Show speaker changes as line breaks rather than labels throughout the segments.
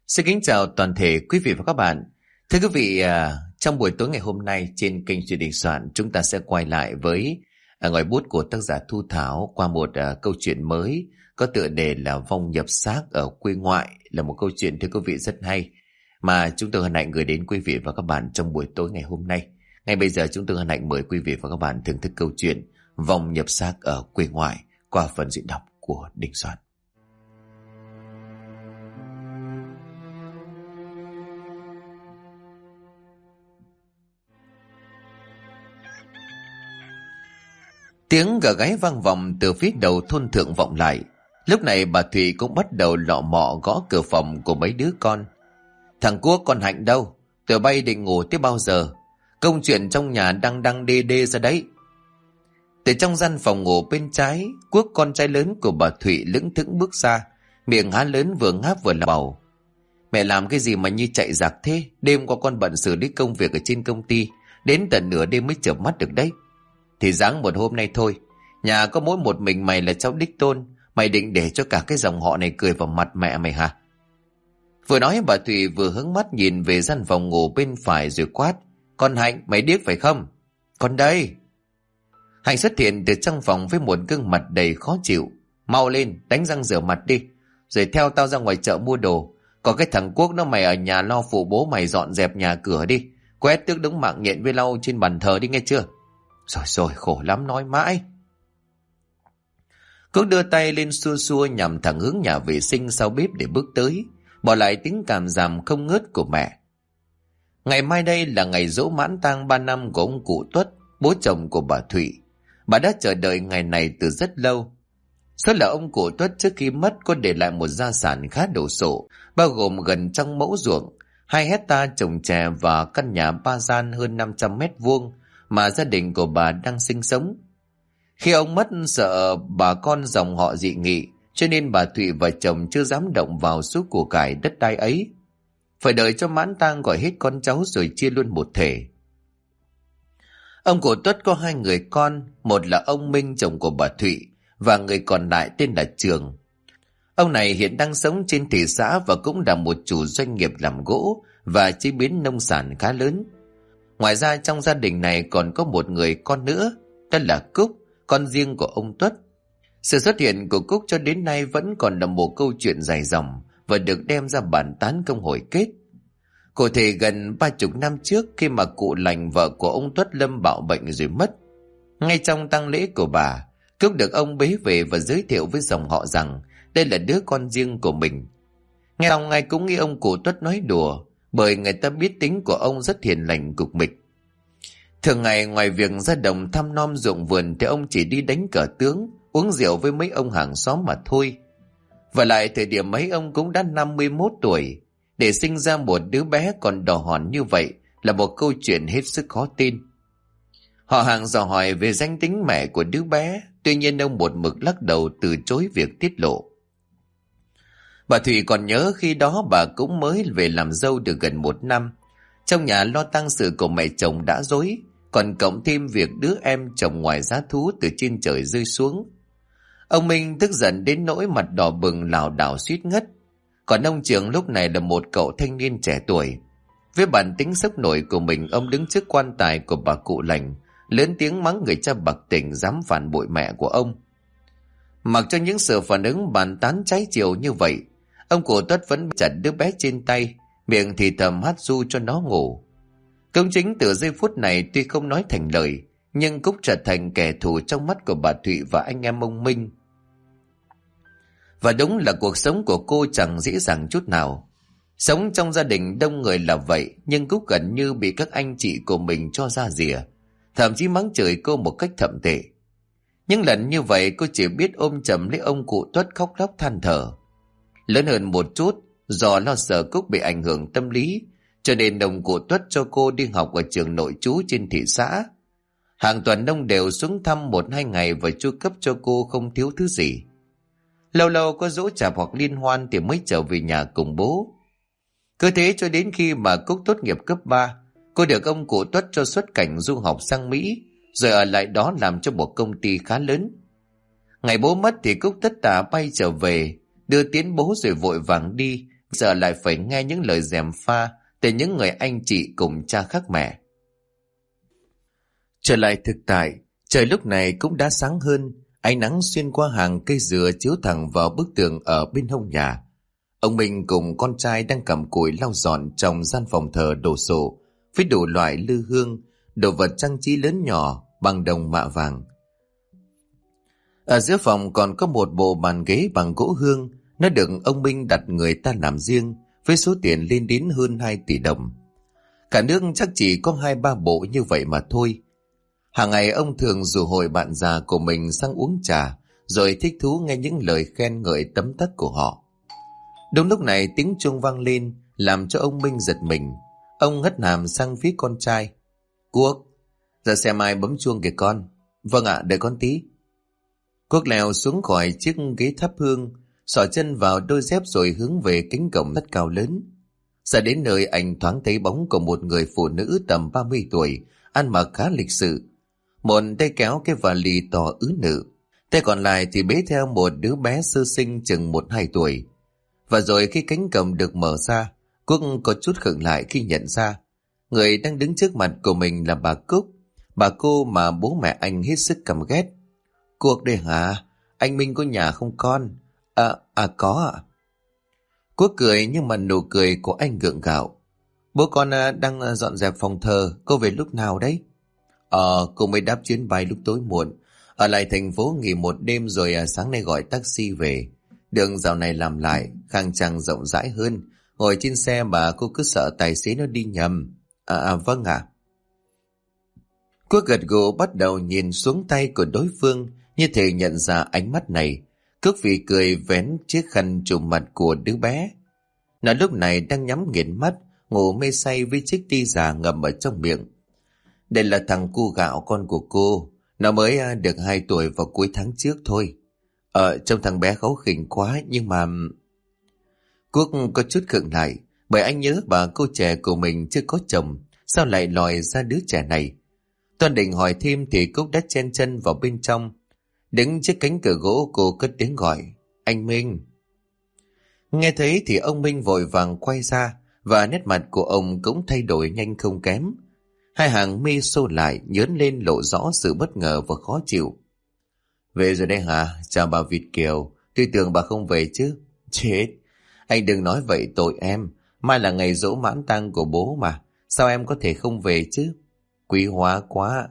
Xin kính chào toàn thể quý vị và các bạn. Thưa quý vị, trong buổi tối ngày hôm nay trên kênh Chuyện Đình Soạn, chúng ta sẽ quay lại với ngòi bút của tác giả Thu Thảo qua một câu chuyện mới có tựa đề là Vong nhập xác ở quê ngoại, là một câu chuyện thưa quý vị rất hay mà chúng tôi hân hạnh gửi đến quý vị và các bạn trong buổi tối ngày hôm nay. Ngay bây giờ chúng tôi hân hạnh mời quý vị và các bạn thưởng thức câu chuyện Vong nhập xác ở quê ngoại qua phần diễn đọc của Đình Soạn. Tiếng gà gáy vang vọng từ phía đầu thôn thượng vọng lại. Lúc này bà Thủy cũng bắt đầu lọ mọ gõ cửa phòng của mấy đứa con. Thằng Quốc con Hạnh đâu? Tụi bay định ngủ tới bao giờ? Công chuyện trong nhà đang đê đê ra đấy. Từ trong gian phòng ngủ bên trái, Quốc con trai lớn của bà Thủy lững thững bước ra, miệng há lớn vừa ngáp vừa lẩm bẩm. Mẹ làm cái gì mà như chạy giặc thế? Đêm qua con bận xử lý công việc ở trên công ty, đến tận nửa đêm mới chợp mắt được đấy. Thì ráng một hôm nay thôi, nhà có mỗi một mình mày là cháu đích tôn, mày định để cho cả cái dòng họ này cười vào mặt mẹ mày hả? Vừa nói bà Thủy vừa hướng mắt nhìn về gian phòng ngủ bên phải rồi quát. Con Hạnh, mày điếc phải không? Con đây. Hạnh xuất hiện từ trong phòng với một gương mặt đầy khó chịu. Mau lên, đánh răng rửa mặt đi, rồi theo tao ra ngoài chợ mua đồ. Còn cái thằng Quốc nó mày ở nhà lo phụ bố mày dọn dẹp nhà cửa đi, quét tước đống mạng nhện với lau trên bàn thờ đi nghe chưa? Rồi khổ lắm nói mãi. Quốc đưa tay lên xua xua nhằm thẳng hướng nhà vệ sinh sau bếp để bước tới, bỏ lại tiếng càm ràm không ngớt của mẹ. Ngày mai đây là ngày giỗ mãn tang 3 năm của ông cụ Tuất, bố chồng của bà Thủy. Bà đã chờ đợi ngày này từ rất lâu. Số là ông cụ Tuất trước khi mất có để lại một gia sản khá đồ sộ, bao gồm gần trăm mẫu ruộng, 2 hecta trồng chè và căn nhà 3 gian hơn 500 mét vuông mà gia đình của bà đang sinh sống. Khi ông mất sợ bà con dòng họ dị nghị, cho nên bà Thủy và chồng chưa dám động vào số của cải đất đai ấy. Phải đợi cho mãn tang gọi hết con cháu rồi chia luôn một thể. Ông cụ Tuất có 2 người con, một là ông Minh chồng của bà Thủy và người còn lại tên là Trường. Ông này hiện đang sống trên thị xã và cũng là một chủ doanh nghiệp làm gỗ và chế biến nông sản khá lớn. Ngoài ra trong gia đình này còn có một người con nữa, đó là Cúc, con riêng của ông Tuất. Sự xuất hiện của Cúc cho đến nay vẫn còn là một câu chuyện dài dòng và được đem ra bàn tán công hồi kết. Cụ thể gần 30 năm trước, khi mà cụ Lành vợ của ông Tuất lâm bạo bệnh rồi mất, ngay trong tang lễ của bà, Cúc được ông bế về và giới thiệu với dòng họ rằng đây là đứa con riêng của mình. Nghe xong ai cũng nghĩ ông cụ Tuất nói đùa, bởi người ta biết tính của ông rất hiền lành cục mịch. Thường ngày ngoài việc ra đồng thăm nom ruộng vườn thì ông chỉ đi đánh cờ tướng, uống rượu với mấy ông hàng xóm mà thôi. Và lại thời điểm ấy ông cũng đã 51 tuổi, để sinh ra một đứa bé còn đỏ hòn như vậy là một câu chuyện hết sức khó tin. Họ hàng dò hỏi về danh tính mẹ của đứa bé, tuy nhiên ông một mực lắc đầu từ chối việc tiết lộ. Bà Thủy còn nhớ khi đó bà cũng mới về làm dâu được gần 1 năm. Trong nhà lo tang sự của mẹ chồng đã rối, còn cộng thêm việc đứa em chồng ngoài giá thú từ trên trời rơi xuống. Ông Minh tức giận đến nỗi mặt đỏ bừng lảo đảo suýt ngất. Còn ông Trường lúc này là một cậu thanh niên trẻ tuổi. Với bản tính sốc nổi của mình, ông đứng trước quan tài của bà cụ Lành, lớn tiếng mắng người cha bạc tình dám phản bội mẹ của ông. Mặc cho những sự phản ứng bàn tán trái chiều như vậy, ông cụ Tuất vẫn chặt đứa bé trên tay, miệng thì thầm hát ru cho nó ngủ. Công chính từ giây phút này tuy không nói thành lời, nhưng Cúc trở thành kẻ thù trong mắt của bà Thủy và anh em ông Minh. Và đúng là cuộc sống của cô chẳng dễ dàng chút nào. Sống trong gia đình đông người là vậy, nhưng Cúc gần như bị các anh chị của mình cho ra rìa, thậm chí mắng chửi cô một cách thậm tệ. Những lần như vậy cô chỉ biết ôm chầm lấy ông cụ Tuất khóc lóc than thở. Lớn hơn một chút, do lo sợ Cúc bị ảnh hưởng tâm lý, cho nên ông cụ Tuất cho cô đi học ở trường nội trú trên thị xã. Hàng tuần ông đều xuống thăm 1-2 ngày và chu cấp cho cô không thiếu thứ gì. Lâu lâu có giỗ chạp hoặc liên hoan thì mới trở về nhà cùng bố. Cứ thế cho đến khi mà Cúc tốt nghiệp cấp 3, cô được ông cụ Tuất cho xuất cảnh du học sang Mỹ, rồi ở lại đó làm cho một công ty khá lớn. Ngày bố mất thì Cúc tất tả bay trở về, đưa tiến bố rồi vội vàng đi giờ lại phải nghe những lời gièm pha từ những người anh chị cùng cha khác mẹ. Trở lại thực tại, trời lúc này cũng đã sáng hơn, ánh nắng xuyên qua hàng cây dừa chiếu thẳng vào bức tường ở bên hông nhà. Ông Minh cùng con trai đang cầm cùi lau dọn trong gian phòng thờ đồ sộ với đủ loại lư hương, đồ vật trang trí lớn nhỏ bằng đồng mạ vàng. Ở giữa phòng còn có một bộ bàn ghế bằng gỗ hương, nó được ông Minh đặt người ta làm riêng với số tiền lên đến hơn 2 tỷ đồng. Cả nước chắc chỉ có 2-3 bộ như vậy mà thôi. Hàng ngày ông thường rủ hội bạn già của mình sang uống trà, rồi thích thú nghe những lời khen ngợi tấm tắc của họ. Đúng lúc này tiếng chuông vang lên làm cho ông Minh giật mình. Ông hất hàm sang phía con trai. Quốc, ra xem ai bấm chuông kìa con. Vâng ạ, đợi con tí. Quốc leo xuống khỏi chiếc ghế thắp hương, xỏ chân vào đôi dép rồi hướng về cánh cổng sắt cao lớn. Ra đến nơi anh thoáng thấy bóng của một người phụ nữ tầm 30 tuổi, ăn mặc khá lịch sự. Một tay kéo cái vali to ứ nự, tay còn lại thì bế theo một đứa bé sơ sinh chừng 1-2 tuổi. Và rồi khi cánh cổng được mở ra, Quốc có chút khựng lại khi nhận ra người đang đứng trước mặt của mình là bà Cúc, bà cô mà bố mẹ anh hết sức căm ghét. Quốc đây hả? Anh Minh có nhà không con? Có ạ. Quốc cười nhưng mà nụ cười của anh gượng gạo. Bố con đang dọn dẹp phòng thờ, cô về lúc nào đấy? Cô mới đáp chuyến bay lúc tối muộn, ở lại thành phố nghỉ một đêm rồi sáng nay gọi taxi về. Đường dạo này làm lại, khang trang rộng rãi hơn, ngồi trên xe mà cô cứ sợ tài xế nó đi nhầm. Vâng ạ. Quốc gật gù bắt đầu nhìn xuống tay của đối phương, như thể nhận ra ánh mắt này. Cước vì cười vén chiếc khăn trùm mặt của đứa bé. Nó lúc này đang nhắm nghiền mắt, ngủ mê say với chiếc ti già ngậm ở trong miệng. Đây là thằng cu gạo con của cô, nó mới được 2 tuổi vào cuối tháng trước thôi. Trông thằng bé kháu khỉnh quá nhưng mà... Quốc có chút khựng lại, bởi anh nhớ bà cô trẻ của mình chưa có chồng, sao lại lòi ra đứa trẻ này. Toàn định hỏi thêm thì Cúc đã chen chân vào bên trong. Đứng trước cánh cửa gỗ cô cất tiếng gọi, anh Minh. Nghe thấy thì ông Minh vội vàng quay ra, và nét mặt của ông cũng thay đổi nhanh không kém. Hai hàng mi sâu lại nhớn lên lộ rõ sự bất ngờ và khó chịu. Về rồi đây hả? Chào bà Việt Kiều, tôi tưởng bà không về chứ. Chết, anh đừng nói vậy tội em, mai là ngày giỗ mãn tang của bố mà, sao em có thể không về chứ? Quý hóa quá.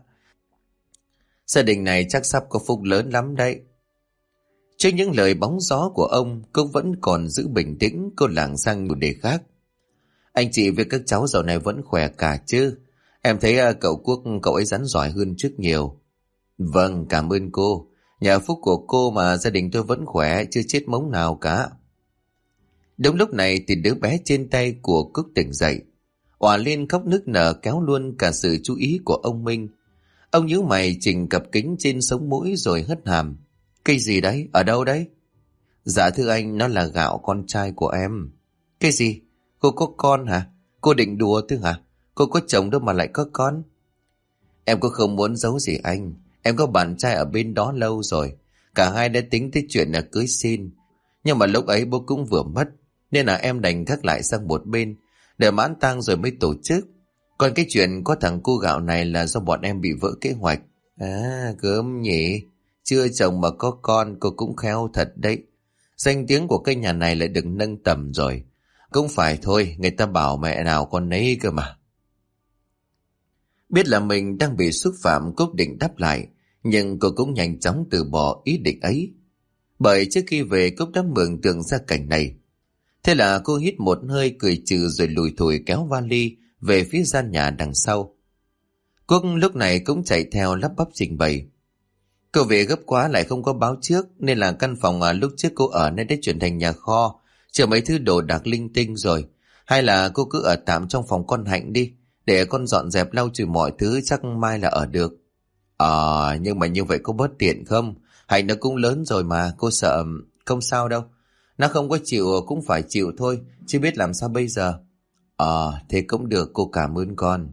Gia đình này chắc sắp có phúc lớn lắm đấy. Trước những lời bóng gió của ông, cô vẫn còn giữ bình tĩnh. Cô lảng sang chủ đề khác. Anh chị với các cháu dạo này vẫn khỏe cả chứ? Em thấy cậu Quốc cậu ấy rắn giỏi hơn trước nhiều. Vâng, cảm ơn cô. Nhờ phúc của cô mà gia đình tôi vẫn khỏe, chưa chết mống nào cả. Đúng lúc này thì đứa bé trên tay của Cúc tỉnh dậy, òa lên khóc nức nở kéo luôn cả sự chú ý của ông Minh. Ông nhíu mày chỉnh cặp kính trên sống mũi rồi hất hàm. Cái gì đấy? Ở đâu đấy? Dạ thưa anh, nó là Gạo, con trai của em. Cái gì? Cô có con hả? Cô định đùa chứ hả? Cô có chồng đâu mà lại có con? Em có không muốn giấu gì anh. Em có bạn trai ở bên đó lâu rồi. Cả hai đã tính tới chuyện là cưới xin. Nhưng mà lúc ấy bố cũng vừa mất, nên là em đành gác lại sang một bên, để mãn tang rồi mới tổ chức. Còn cái chuyện có thằng cu Gạo này là do bọn em bị vỡ kế hoạch. Gớm nhỉ. Chưa chồng mà có con, cô cũng khéo thật đấy. Danh tiếng của cái nhà này lại được nâng tầm rồi. Cũng phải thôi, người ta bảo mẹ nào con nấy cơ mà. Biết là mình đang bị xúc phạm, Cúc định đáp lại, nhưng cô cũng nhanh chóng từ bỏ ý định ấy. Bởi trước khi về Cúc đã mường tượng ra cảnh này. Thế là cô hít một hơi cười trừ rồi lùi thủi kéo vali về phía gian nhà đằng sau. Cúc lúc này cũng chạy theo lắp bắp trình bày. Cô về gấp quá lại không có báo trước, nên là căn phòng lúc trước cô ở nay đã chuyển thành nhà kho, chứa mấy thứ đồ đạc linh tinh rồi. Hay là cô cứ ở tạm trong phòng con Hạnh đi, để con dọn dẹp lau chùi mọi thứ, chắc mai là ở được. Nhưng mà như vậy có bớt tiện không? Hạnh nó cũng lớn rồi mà, cô sợ. Không sao đâu, nó không có chịu cũng phải chịu thôi, chứ biết làm sao bây giờ. Thế cũng được, cô cảm ơn con.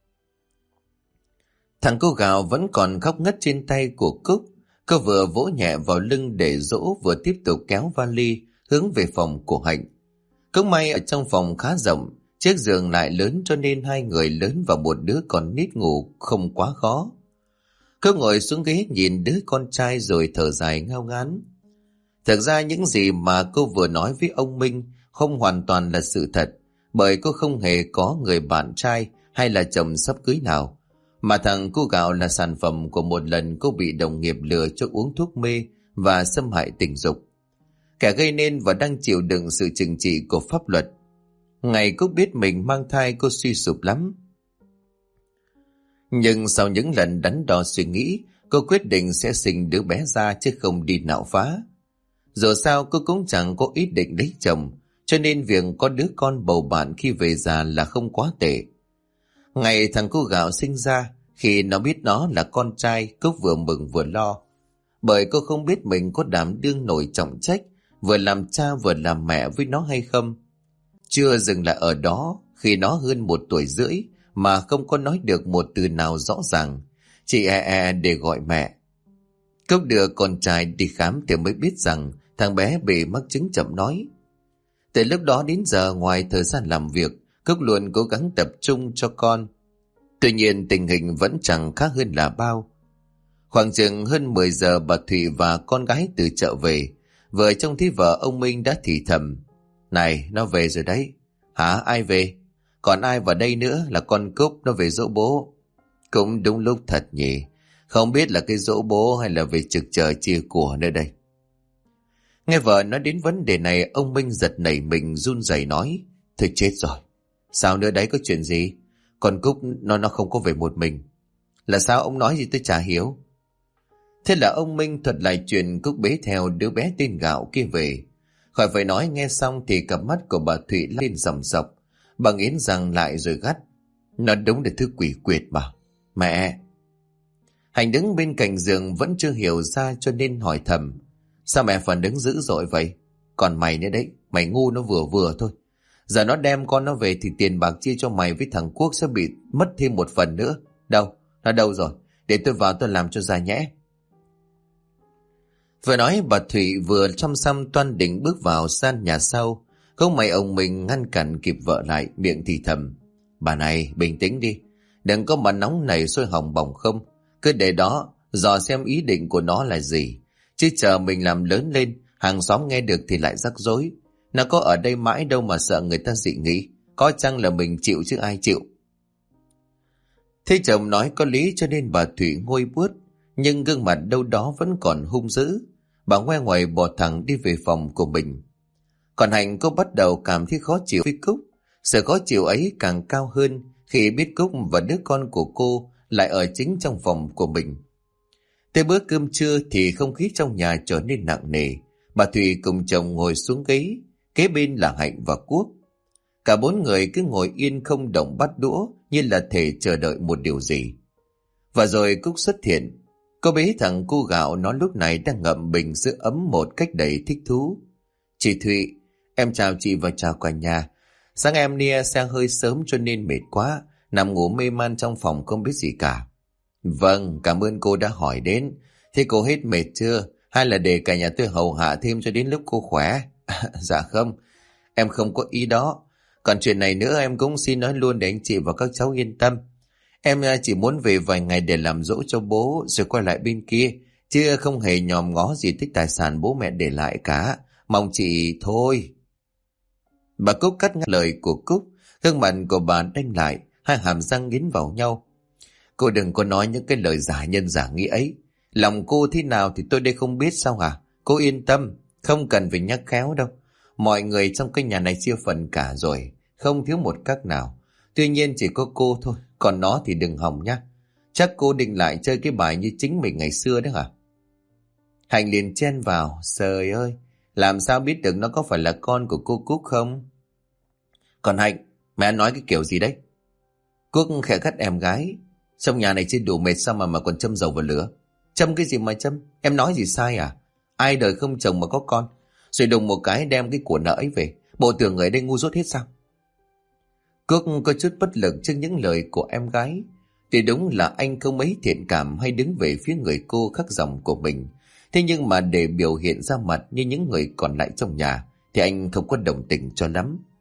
Thằng cô Gạo vẫn còn khóc ngất trên tay của Cúc. Cô vừa vỗ nhẹ vào lưng để dỗ, vừa tiếp tục kéo vali hướng về phòng của Hạnh. Cũng may ở trong phòng khá rộng, chiếc giường lại lớn cho nên hai người lớn và một đứa con nít ngủ không quá khó. Cô ngồi xuống ghế nhìn đứa con trai rồi thở dài ngao ngán. Thực ra những gì mà cô vừa nói với ông Minh không hoàn toàn là sự thật, bởi cô không hề có người bạn trai hay là chồng sắp cưới nào. Mà thằng cu gạo là sản phẩm của một lần cô bị đồng nghiệp lừa cho uống thuốc mê và xâm hại tình dục. Kẻ gây nên và đang chịu đựng sự trừng trị của pháp luật. Ngày cô biết mình mang thai cô suy sụp lắm. Nhưng sau những lần đắn đo suy nghĩ, cô quyết định sẽ sinh đứa bé ra chứ không đi nạo phá. Dù sao cô cũng chẳng có ý định lấy chồng, cho nên việc có đứa con bầu bạn khi về già là không quá tệ. Ngày thằng cu gạo sinh ra, khi nó biết nó là con trai, cô vừa mừng vừa lo. Bởi cô không biết mình có đảm đương nổi trọng trách, vừa làm cha vừa làm mẹ với nó hay không. Chưa dừng lại ở đó, khi nó hơn 1 tuổi rưỡi mà không có nói được một từ nào rõ ràng, chỉ để gọi mẹ. Cốc đưa con trai đi khám thì mới biết rằng thằng bé bị mắc chứng chậm nói. Từ lúc đó đến giờ, ngoài thời gian làm việc, Cốc luôn cố gắng tập trung cho con. Tuy nhiên tình hình vẫn chẳng khác hơn là bao. Khoảng chừng hơn 10 giờ bà Thụy và con gái từ chợ về. Vừa trông thấy vợ ông Minh đã thì thầm: "Này, nó về rồi đấy." "Hả? Ai về?" "Còn ai vào đây nữa, là con Cúc, nó về dỗ bố." Cũng đúng lúc thật nhỉ. Không biết là cái dỗ bố hay là về trực chờ chia của nơi đây. Nghe vợ nói đến vấn đề này, ông Minh giật nảy mình run rẩy nói: "Thôi chết rồi. Sao nữa đấy, có chuyện gì?" "Con Cúc nó không có về một mình." "Là sao, ông nói gì tôi chả hiểu." Thế là ông Minh thuật lại chuyện Cúc bế theo đứa bé tên Gạo kia về. Khỏi phải nói, nghe xong thì cặp mắt của bà Thụy lên ròng rọc. Bà nghiến răng lại rồi gắt: "Nó đúng là thứ quỷ quyệt mà. Mẹ!" Hành đứng bên cạnh giường vẫn chưa hiểu ra cho nên hỏi thầm: "Sao mẹ phản ứng dữ dội vậy? Còn mày nữa đấy, mày ngu nó vừa vừa thôi. Giờ nó đem con nó về thì tiền bạc chia cho mày với thằng Quốc sẽ bị mất thêm một phần nữa. Đâu? Nó đâu rồi? Để tôi vào tôi làm cho ra nhẽ." Vừa nói bà Thụy vừa chăm xăm toan định bước vào gian nhà sau. Không may ông mình ngăn cản kịp vợ lại, miệng thì thầm: "Bà này, bình tĩnh đi. Đừng có mà nóng nảy sôi hỏng bỏng không. Cứ để đó, dò xem ý định của nó là gì. Chứ chờ mình làm lớn lên, hàng xóm nghe được thì lại rắc rối. Nó có ở đây mãi đâu mà sợ người ta dị nghị. Có chăng là mình chịu chứ ai chịu." Thế chồng nói có lý cho nên bà Thụy nguôi buốt, nhưng gương mặt đâu đó vẫn còn hung dữ. Bà ngoe ngoẩy bỏ thẳng đi về phòng của mình. Còn Hạnh, cô bắt đầu cảm thấy khó chịu với Cúc. Sự khó chịu ấy càng cao hơn khi biết Cúc và đứa con của cô lại ở chính trong phòng của mình. Tới bữa cơm trưa thì không khí trong nhà trở nên nặng nề. Bà Thùy cùng chồng ngồi xuống ghế, kế bên là Hạnh và Quốc. Cả 4 người cứ ngồi yên không động bát đũa, như là thể chờ đợi một điều gì. Và rồi Cúc xuất hiện. Cô bế thằng cu Gạo, nó lúc này đang ngậm bình sữa ấm một cách đầy thích thú. "Chị Thụy, em chào chị và chào cả nhà. Sáng em đi sang hơi sớm cho nên mệt quá, nằm ngủ mê man trong phòng không biết gì cả." "Vâng, cảm ơn cô đã hỏi đến. Thế cô hết mệt chưa? Hay là để cả nhà tôi hầu hạ thêm cho đến lúc cô khỏe?" "Dạ không, em không có ý đó. Còn chuyện này nữa em cũng xin nói luôn để anh chị và các cháu yên tâm. Em chỉ muốn về vài ngày để làm dỗ cho bố rồi quay lại bên kia, chứ không hề nhòm ngó gì tích tài sản bố mẹ để lại cả. Mong chị thôi." Bà Cúc cắt ngang lời của Cúc. Gương mặt của bà đanh lại, hai hàm răng nghiến vào nhau. "Cô đừng có nói những cái lời giả nhân giả nghĩa ấy. Lòng cô thế nào thì tôi đây không biết sao hả? Cô yên tâm, không cần phải nhắc khéo đâu. Mọi người trong cái nhà này chia phần cả rồi, không thiếu một các nào. Tuy nhiên chỉ có cô thôi, còn nó thì đừng hòng nhá. Chắc cô định lại chơi cái bài như chính mình ngày xưa đấy hả?" Hạnh liền chen vào: "Trời ơi, làm sao biết được nó có phải là con của cô Cúc không?" "Còn Hạnh, mẹ nói cái kiểu gì đấy?" Cúc khẽ gắt em gái: "Trong nhà này chưa đủ mệt sao mà còn châm dầu vào lửa? Châm cái gì mà châm? Em nói gì sai à? Ai đời không chồng mà có con, rồi đùng một cái đem cái của nợ ấy về. Bộ tưởng người ở đây ngu dốt hết sao?" Cúc có chút bất lực trước những lời của em gái. Thì đúng là anh không mấy thiện cảm hay đứng về phía người cô khắc dòng của mình. Thế nhưng mà để biểu hiện ra mặt như những người còn lại trong nhà thì anh không có đồng tình cho lắm.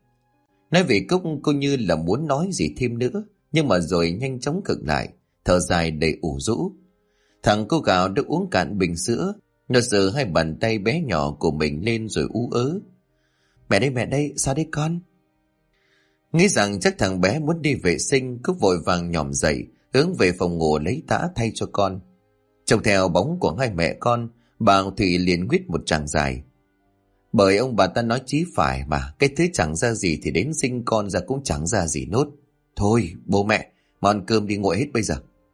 Nói về Cúc, cô như là muốn nói gì thêm nữa, nhưng mà rồi nhanh chóng khựng lại, thở dài đầy ủ rũ. Thằng cô gạo đã uống cạn bình sữa, nó giơ hai bàn tay bé nhỏ của mình lên rồi ú ớ. Mẹ đây, sao đấy con? Nghĩ rằng chắc thằng bé muốn đi vệ sinh, Cúc vội vàng nhòm dậy, hướng về phòng ngủ lấy tã thay cho con. Trông theo bóng của hai mẹ con, bà Thủy liền nguyết một tràng dài. Bởi ông bà ta nói chí phải mà, cái thứ chẳng ra gì thì đến sinh con ra cũng chẳng ra gì nốt. Thôi, bố mẹ, mà ăn cơm đi nguội hết bây giờ.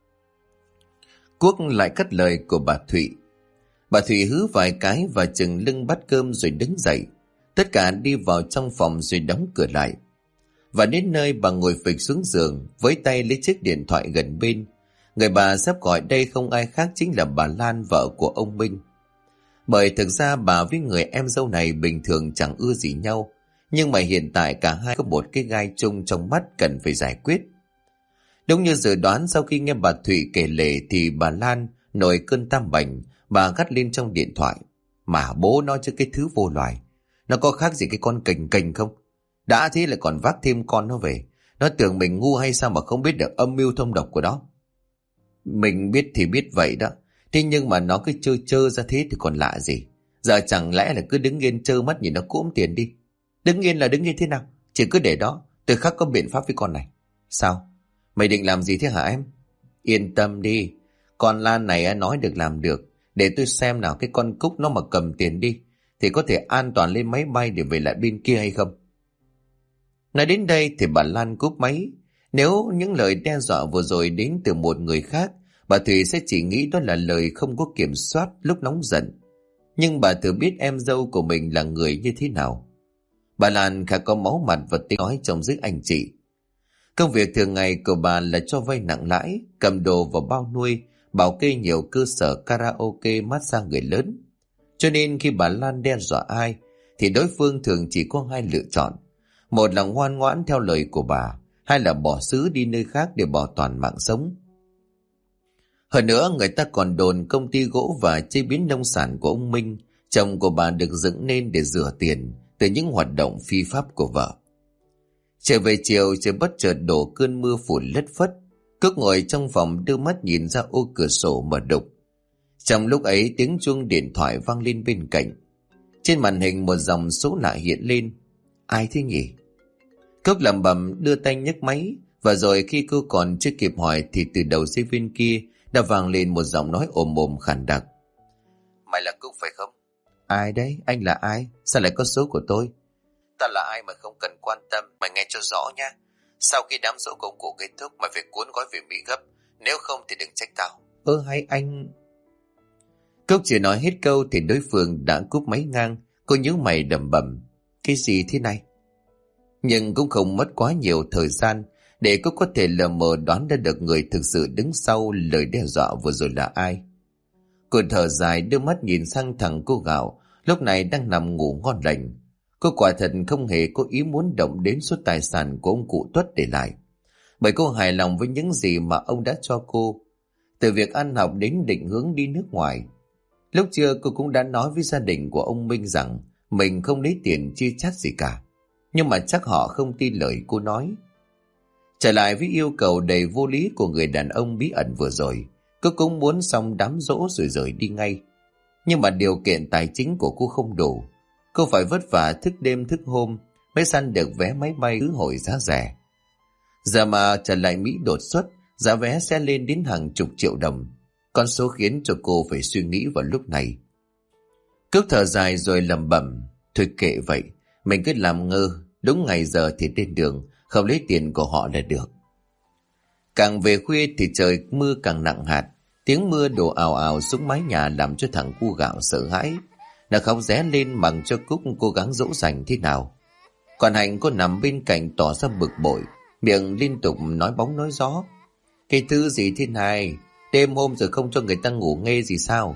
Quốc lại cắt lời của bà Thủy. Bà Thủy hứ vài cái và chừng lưng bát cơm rồi đứng dậy. Tất cả đi vào trong phòng rồi đóng cửa lại. Và đến nơi bà ngồi phịch xuống giường, với tay lấy chiếc điện thoại gần bên. Người bà sắp gọi đây không ai khác chính là bà Lan, vợ của ông Minh. Bởi thực ra bà với người em dâu này bình thường chẳng ưa gì nhau, nhưng mà hiện tại cả hai có một cái gai chung trong mắt cần phải giải quyết. Đúng như dự đoán, sau khi nghe bà Thủy kể lể thì bà Lan nổi cơn tam bành, bà gắt lên trong điện thoại. Mà bố nói chứ cái thứ vô loài, nó có khác gì cái con cành cành không? Đã thế lại còn vác thêm con nó về. Nó tưởng mình ngu hay sao mà không biết được âm mưu thâm độc của nó. Mình biết thì biết vậy đó, thế nhưng mà nó cứ trơ ra thế thì còn lạ gì. Giờ chẳng lẽ là cứ đứng yên trơ mắt nhìn nó cũm tiền đi. Đứng yên là đứng yên thế nào? Chỉ cứ để đó, tôi khắc có biện pháp với con này. Sao? Mày định làm gì thế hả em? Yên tâm đi, con Lan này nói được làm được. Để tôi xem nào, cái con Cúc nó mà cầm tiền đi thì có thể an toàn lên máy bay để về lại bên kia hay không. Nói đến đây thì bà Lan cúp máy. Nếu những lời đe dọa vừa rồi đến từ một người khác, bà Thủy sẽ chỉ nghĩ đó là lời không có kiểm soát lúc nóng giận. Nhưng bà thừa biết em dâu của mình là người như thế nào. Bà Lan khá có máu mặt và tiếng nói trong giới anh chị. Công việc thường ngày của bà là cho vay nặng lãi, cầm đồ và bao nuôi, bảo kê nhiều cơ sở karaoke, massage người lớn. Cho nên khi bà Lan đe dọa ai thì đối phương thường chỉ có hai lựa chọn. Một là ngoan ngoãn theo lời của bà, hai là bỏ xứ đi nơi khác để bảo toàn mạng sống. Hơn nữa, người ta còn đồn công ty gỗ và chế biến nông sản của ông Minh, chồng của bà, được dựng nên để rửa tiền từ những hoạt động phi pháp của vợ. Trở về chiều, trời bất chợt đổ cơn mưa phùn lất phất. Cúc ngồi trong phòng đưa mắt nhìn ra ô cửa sổ mở đục. Trong lúc ấy, tiếng chuông điện thoại vang lên bên cạnh. Trên màn hình một dòng số lạ hiện lên. Ai thế nhỉ? Cúc lẩm bẩm đưa tay nhấc máy, và rồi khi cô còn chưa kịp hỏi thì từ đầu dây bên kia đã vang lên một giọng nói ồm ồm khàn đặc. Mày là Cúc phải không? Ai đấy? Anh là ai? Sao lại có số của tôi? Ta là ai mà không cần quan tâm, mày nghe cho rõ nha. Sau khi đám giỗ của ông cụ kết thúc, mày phải cuốn gói về Mỹ gấp, nếu không thì đừng trách tao. Hay anh... Cúc chưa nói hết câu thì đối phương đã cúp máy ngang. Cô nhíu mày đầm bầm. Cái gì thế này? Nhưng cũng không mất quá nhiều thời gian để cô có thể lờ mờ đoán ra được người thực sự đứng sau lời đe dọa vừa rồi là ai. Cô thở dài đưa mắt nhìn sang thằng cô gạo, lúc này đang nằm ngủ ngon lành. Cô quả thật không hề có ý muốn động đến số tài sản của ông cụ Tuất để lại, bởi cô hài lòng với những gì mà ông đã cho cô, từ việc ăn học đến định hướng đi nước ngoài. Lúc trưa cô cũng đã nói với gia đình của ông Minh rằng mình không lấy tiền chia chác gì cả, nhưng mà chắc họ không tin lời cô nói. Trở lại với yêu cầu đầy vô lý của người đàn ông bí ẩn vừa rồi, cô cũng muốn xong đám giỗ rồi rời đi ngay. Nhưng mà điều kiện tài chính của cô không đủ. Cô phải vất vả thức đêm thức hôm mới săn được vé máy bay khứ hồi giá rẻ. Giờ mà trở lại Mỹ đột xuất, giá vé sẽ lên đến hàng chục triệu đồng. Con số khiến cho cô phải suy nghĩ vào lúc này. Cước thở dài rồi lẩm bẩm. Thôi kệ vậy, mình cứ làm ngơ, đúng ngày giờ thì lên đường, không lấy tiền của họ là được. Càng về khuya thì trời mưa càng nặng hạt. Tiếng mưa đổ ào ào xuống mái nhà làm cho thằng cu gạo sợ hãi. Nó khóc ré lên mặc cho Cúc cố gắng dỗ dành thế nào. Còn Hạnh cô nằm bên cạnh tỏ ra bực bội, miệng liên tục nói bóng nói gió. Cái thứ gì thế này, đêm hôm rồi không cho người ta ngủ nghe gì sao?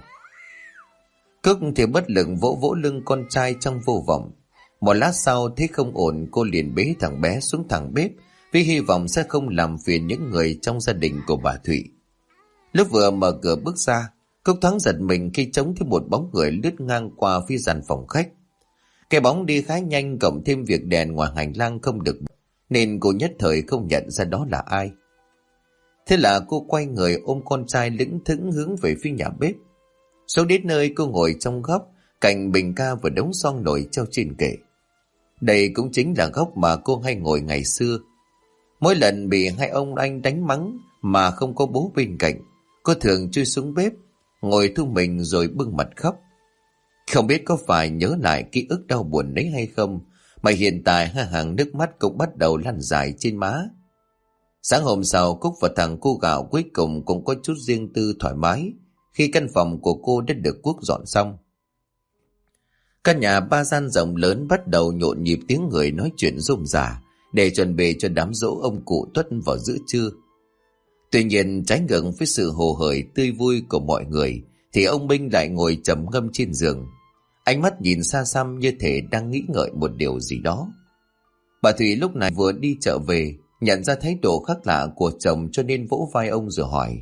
Cúc thì bất lực vỗ vỗ lưng con trai trong vô vọng. Một lát sau thấy không ổn, cô liền bế thằng bé xuống thẳng bếp với hy vọng sẽ không làm phiền những người trong gia đình của bà Thụy. Lúc vừa mở cửa bước ra, Cúc thoáng giật mình khi trông thấy một bóng người lướt ngang qua phía gian phòng khách. Cái bóng đi khá nhanh, cộng thêm việc đèn ngoài hành lang không được nên cô nhất thời không nhận ra đó là ai. Thế là cô quay người ôm con trai lững thững hướng về phía nhà bếp. Xuống đến nơi, cô ngồi trong góc cạnh bình ca và đống xoong nổi treo trên kệ. Đây cũng chính là góc mà cô hay ngồi ngày xưa. Mỗi lần bị hai ông anh đánh mắng mà không có bố bên cạnh, cô thường chui xuống bếp, ngồi thu mình rồi bưng mặt khóc. Không biết có phải nhớ lại ký ức đau buồn đấy hay không, mà hiện tại hai hàng nước mắt cũng bắt đầu lăn dài trên má. Sáng hôm sau, Cúc và thằng cô Gạo cuối cùng cũng có chút riêng tư thoải mái khi căn phòng của cô đã được cuốc dọn xong. Căn nhà ba gian rộng lớn bắt đầu nhộn nhịp tiếng người nói chuyện rôm rả để chuẩn bị cho đám giỗ ông cụ Tuất vào giữa trưa. Tuy nhiên, trái ngược với sự hồ hởi tươi vui của mọi người thì ông Minh lại ngồi trầm ngâm trên giường, ánh mắt nhìn xa xăm như thể đang nghĩ ngợi một điều gì đó. Bà Thủy lúc này vừa đi chợ về, nhận ra thái độ khác lạ của chồng cho nên vỗ vai ông rồi hỏi: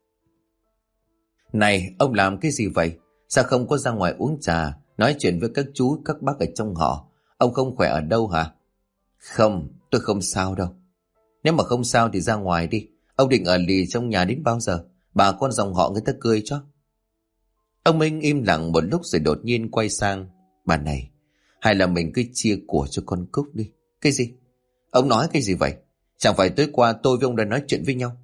"Này, ông làm cái gì vậy? Sao không có ra ngoài uống trà, nói chuyện với các chú, các bác ở trong họ? Ông không khỏe ở đâu hả?" "Không, tôi không sao đâu." "Nếu mà không sao thì ra ngoài đi. Ông định ở lì trong nhà đến bao giờ? Bà con dòng họ người ta cười cho." Ông Minh im lặng một lúc rồi đột nhiên quay sang: "Bà này, hay là mình cứ chia của cho con Cúc đi." "Cái gì? Ông nói cái gì vậy? Chẳng phải tối qua tôi với ông đã nói chuyện với nhau?"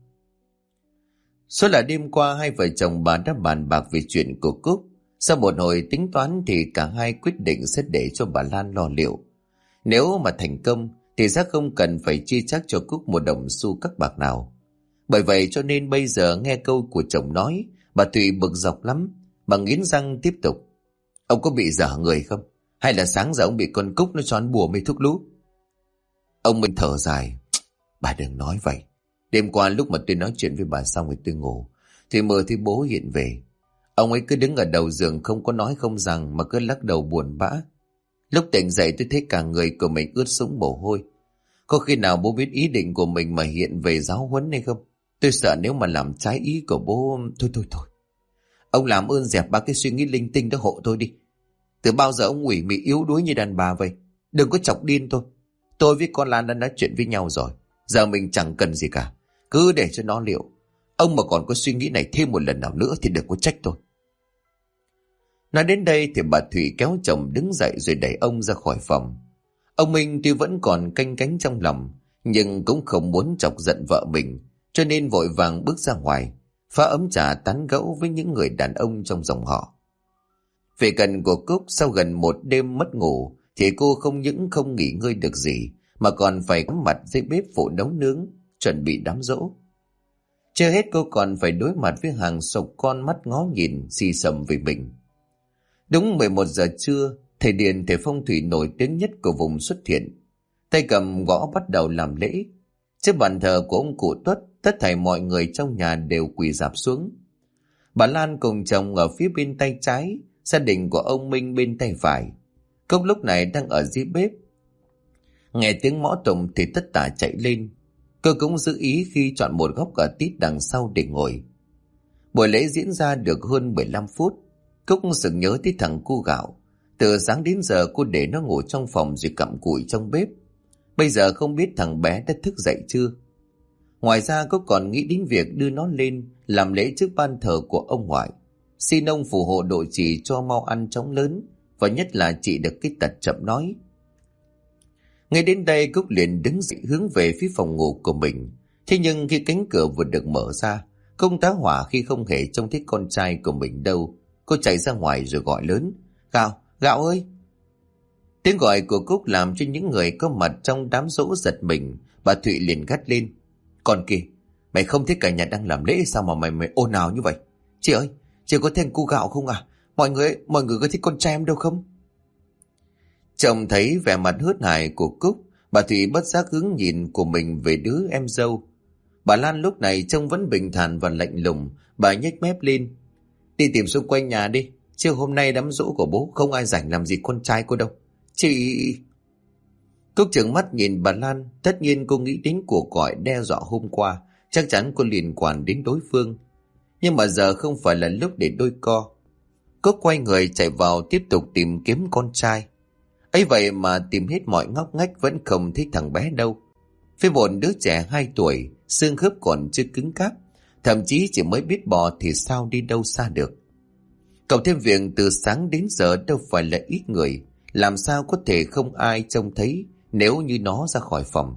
Số là đêm qua hai vợ chồng bà đã bàn bạc về chuyện của Cúc. Sau một hồi tính toán thì cả hai quyết định sẽ để cho bà Lan lo liệu. Nếu mà thành công thì sẽ không cần phải chia chác cho Cúc một đồng xu các bạc nào. Bởi vậy cho nên bây giờ nghe câu của chồng nói, bà Thùy bực dọc lắm. Bà nghiến răng tiếp tục: "Ông có bị dở người không? Hay là sáng giờ ông bị con Cúc nó cho ăn bùa mê thuốc lú?" Ông Minh thở dài: "Bà đừng nói vậy. Đêm qua lúc mà tôi nói chuyện với bà xong rồi tôi ngủ, thì mơ thấy bố hiện về. Ông ấy cứ đứng ở đầu giường không có nói không rằng mà cứ lắc đầu buồn bã. Lúc tỉnh dậy tôi thấy cả người của mình ướt sũng mồ hôi. Có khi nào bố biết ý định của mình mà hiện về giáo huấn hay không? Tôi sợ nếu mà làm trái ý của bố... Thôi. Ông làm ơn dẹp ba cái suy nghĩ linh tinh đó hộ tôi đi. Từ bao giờ ông ủy mị yếu đuối như đàn bà vậy? Đừng có chọc điên tôi. Tôi với con Lan đã nói chuyện với nhau rồi. Giờ mình chẳng cần gì cả. Cứ để cho nó liệu. Ông mà còn có suy nghĩ này thêm một lần nào nữa thì đừng có trách tôi." Nói đến đây thì bà Thủy kéo chồng đứng dậy rồi đẩy ông ra khỏi phòng. Ông Minh tuy vẫn còn canh cánh trong lòng, nhưng cũng không muốn chọc giận vợ mình, cho nên vội vàng bước ra ngoài, pha ấm trà tán gẫu với những người đàn ông trong dòng họ. Về cần của Cúc, sau gần một đêm mất ngủ thì cô không những không nghỉ ngơi được gì mà còn phải có mặt dưới bếp phụ nấu nướng, chuẩn bị đám giỗ. Chưa hết cô còn phải đối mặt với hàng chục con mắt ngó nhìn xì xầm về mình. Đúng 11 giờ trưa, thầy Điền, thầy phong thủy nổi tiếng nhất của vùng xuất hiện. Tay cầm gõ bắt đầu làm lễ. Trước bàn thờ của ông cụ Tuất, tất thảy mọi người trong nhà đều quỳ rạp xuống. Bà Lan cùng chồng ở phía bên tay trái, gia đình của ông Minh bên tay phải. Cốc lúc này đang ở dưới bếp. Nghe tiếng mõ tụng thì tất tả chạy lên. Cô cũng giữ ý khi chọn một góc ở tít đằng sau để ngồi. Buổi lễ diễn ra được hơn 15 phút. Cúc sực nhớ tới thằng cu Gạo. Từ sáng đến giờ cô để nó ngủ trong phòng rồi cặm cụi trong bếp. Bây giờ không biết thằng bé đã thức dậy chưa. Ngoài ra cô còn nghĩ đến việc đưa nó lên làm lễ trước ban thờ của ông ngoại, xin ông phù hộ độ trì cho mau ăn chóng lớn, và nhất là trị được cái tật chậm nói. Ngay đến đây Cúc liền đứng dậy hướng về phía phòng ngủ của mình. Thế nhưng khi cánh cửa vừa được mở ra, công tá hỏa khi không hề trông thấy con trai của mình đâu. Cô chạy ra ngoài rồi gọi lớn: "Gạo, Gạo ơi!" Tiếng gọi của Cúc làm cho những người có mặt trong đám giỗ giật mình. Bà Thụy liền gắt lên: "Con kìa, mày không thấy cả nhà đang làm lễ sao mà mày ồn ào như vậy? Chị ơi, chị có thấy cô Gạo không à? Mọi người có thấy con trai em đâu không?" Chồng thấy vẻ mặt hớt hải của Cúc, bà Thụy bất giác hướng nhìn của mình về đứa em dâu. Bà Lan lúc này trông vẫn bình thản và lạnh lùng. Bà nhếch mép lên: "Đi tìm xung quanh nhà đi, chứ hôm nay đám giỗ của bố không ai rảnh làm gì con trai cô đâu. Chị..." Cúc trợn mắt nhìn bà Lan. Tất nhiên cô nghĩ đến cuộc gọi đe dọa hôm qua, chắc chắn cô liên quan đến đối phương. Nhưng mà giờ không phải là lúc để đôi co. Cúc quay người chạy vào tiếp tục tìm kiếm con trai. Ấy vậy mà tìm hết mọi ngóc ngách vẫn không thấy thằng bé đâu. Với một đứa trẻ 2 tuổi, xương khớp còn chưa cứng cáp, thậm chí chỉ mới biết bò thì sao đi đâu xa được. Cộng thêm việc từ sáng đến giờ đâu phải là ít người, làm sao có thể không ai trông thấy nếu như nó ra khỏi phòng.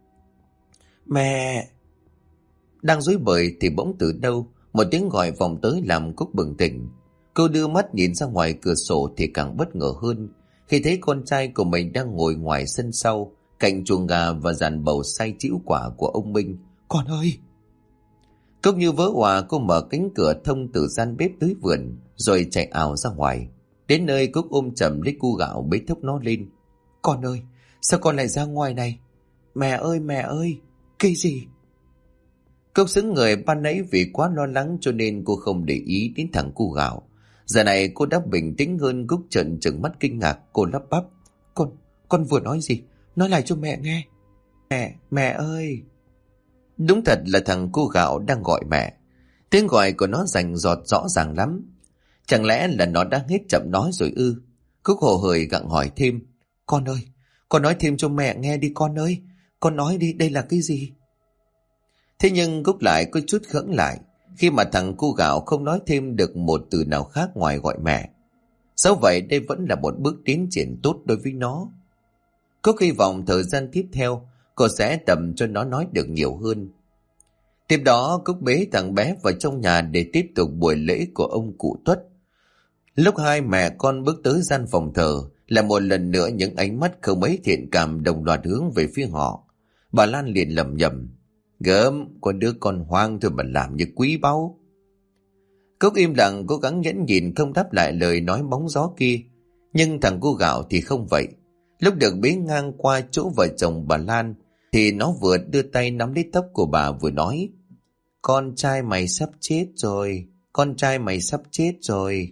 Mẹ! Đang rối bời thì bỗng từ đâu một tiếng gọi vọng tới làm Cúc bừng tỉnh. Cô đưa mắt nhìn ra ngoài cửa sổ thì càng bất ngờ hơn khi thấy con trai của mình đang ngồi ngoài sân sau, cạnh chuồng gà và dàn bầu xay chĩu quả của ông Minh. Con ơi! Cúc như vỡ òa, cô mở cánh cửa thông từ gian bếp tới vườn rồi chạy ào ra ngoài. Đến nơi Cúc ôm chầm lấy cu gạo bế thốc nó lên. Con ơi! Sao con lại ra ngoài này? Mẹ ơi! Mẹ ơi! Cái gì? Cúc sững người, ban nãy vì quá lo lắng cho nên cô không để ý đến thằng cu gạo. Giờ này cô đã bình tĩnh hơn. Cúc trợn trừng mắt kinh ngạc, cô lắp bắp. Con vừa nói gì? Nói lại cho mẹ nghe. Mẹ ơi! Đúng thật là thằng cu gạo đang gọi mẹ. Tiếng gọi của nó rành rọt rõ ràng lắm. Chẳng lẽ là nó đã hết chậm nói rồi ư? Cúc hồ hởi gặng hỏi thêm. Con ơi! Con nói thêm cho mẹ nghe đi con ơi! Con nói đi, đây là cái gì? Thế nhưng Cúc lại có chút khựng lại khi mà thằng cu gạo không nói thêm được một từ nào khác ngoài gọi mẹ. Dẫu vậy đây vẫn là một bước tiến triển tốt đối với nó. Cúc hy vọng thời gian tiếp theo cô sẽ tập cho nó nói được nhiều hơn. Tiếp đó Cúc bế thằng bé vào trong nhà để tiếp tục buổi lễ của ông cụ Tuất. Lúc hai mẹ con bước tới gian phòng thờ, là một lần nữa những ánh mắt không mấy thiện cảm đồng loạt hướng về phía họ. Bà Lan liền lẩm nhẩm. Gớm, con đứa con hoang thôi mà làm như quý báu. Cúc im lặng cố gắng nhẫn nhịn không đáp lại lời nói bóng gió kia. Nhưng thằng cu gạo thì không vậy. Lúc được bế ngang qua chỗ vợ chồng bà Lan thì nó vừa đưa tay nắm lấy tóc của bà vừa nói. Con trai mày sắp chết rồi. Con trai mày sắp chết rồi.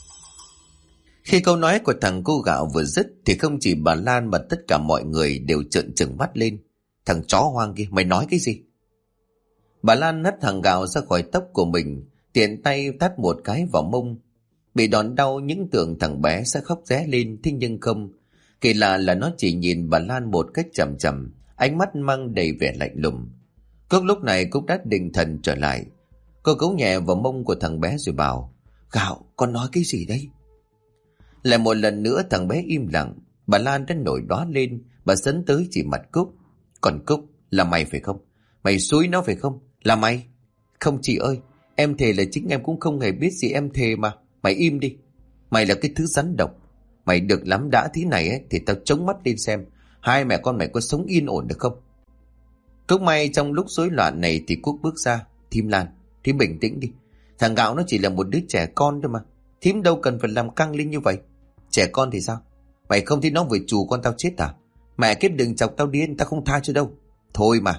Khi câu nói của thằng cu gạo vừa dứt thì không chỉ bà Lan mà tất cả mọi người đều trợn trừng mắt lên. Thằng chó hoang kia, mày nói cái gì? Bà Lan hất thằng gạo ra khỏi tóc của mình, tiện tay tát một cái vào mông. Bị đòn đau những tưởng thằng bé sẽ khóc ré lên, thế nhưng không. Kỳ lạ là nó chỉ nhìn bà Lan một cách chằm chằm, ánh mắt mang đầy vẻ lạnh lùng. Cúc lúc này cũng đã định thần trở lại. Cô cấu nhẹ vào mông của thằng bé rồi bảo. Gạo, con nói cái gì đấy? Lại một lần nữa thằng bé im lặng. Bà Lan đã nổi đoá lên, bà sấn tới chỉ mặt Cúc. Còn Cúc, là mày phải không? Mày xúi nó phải không? Là mày? Không chị ơi, em thề là chính em cũng không hề biết gì, em thề mà. Mày im đi. Mày là cái thứ rắn độc. Mày được lắm, đã thế này ấy, thì tao chống mắt lên xem hai mẹ con mày có sống yên ổn được không. Cúc may trong lúc rối loạn này thì Cúc bước ra. Thím Lan, thím bình tĩnh đi. Thằng Gạo nó chỉ là một đứa trẻ con thôi mà. Thím đâu cần phải làm căng lên như vậy. Trẻ con thì sao? Mày không thấy nó vừa trù con tao chết à? Mẹ kiếp đừng chọc tao điên, tao không tha cho đâu. Thôi mà.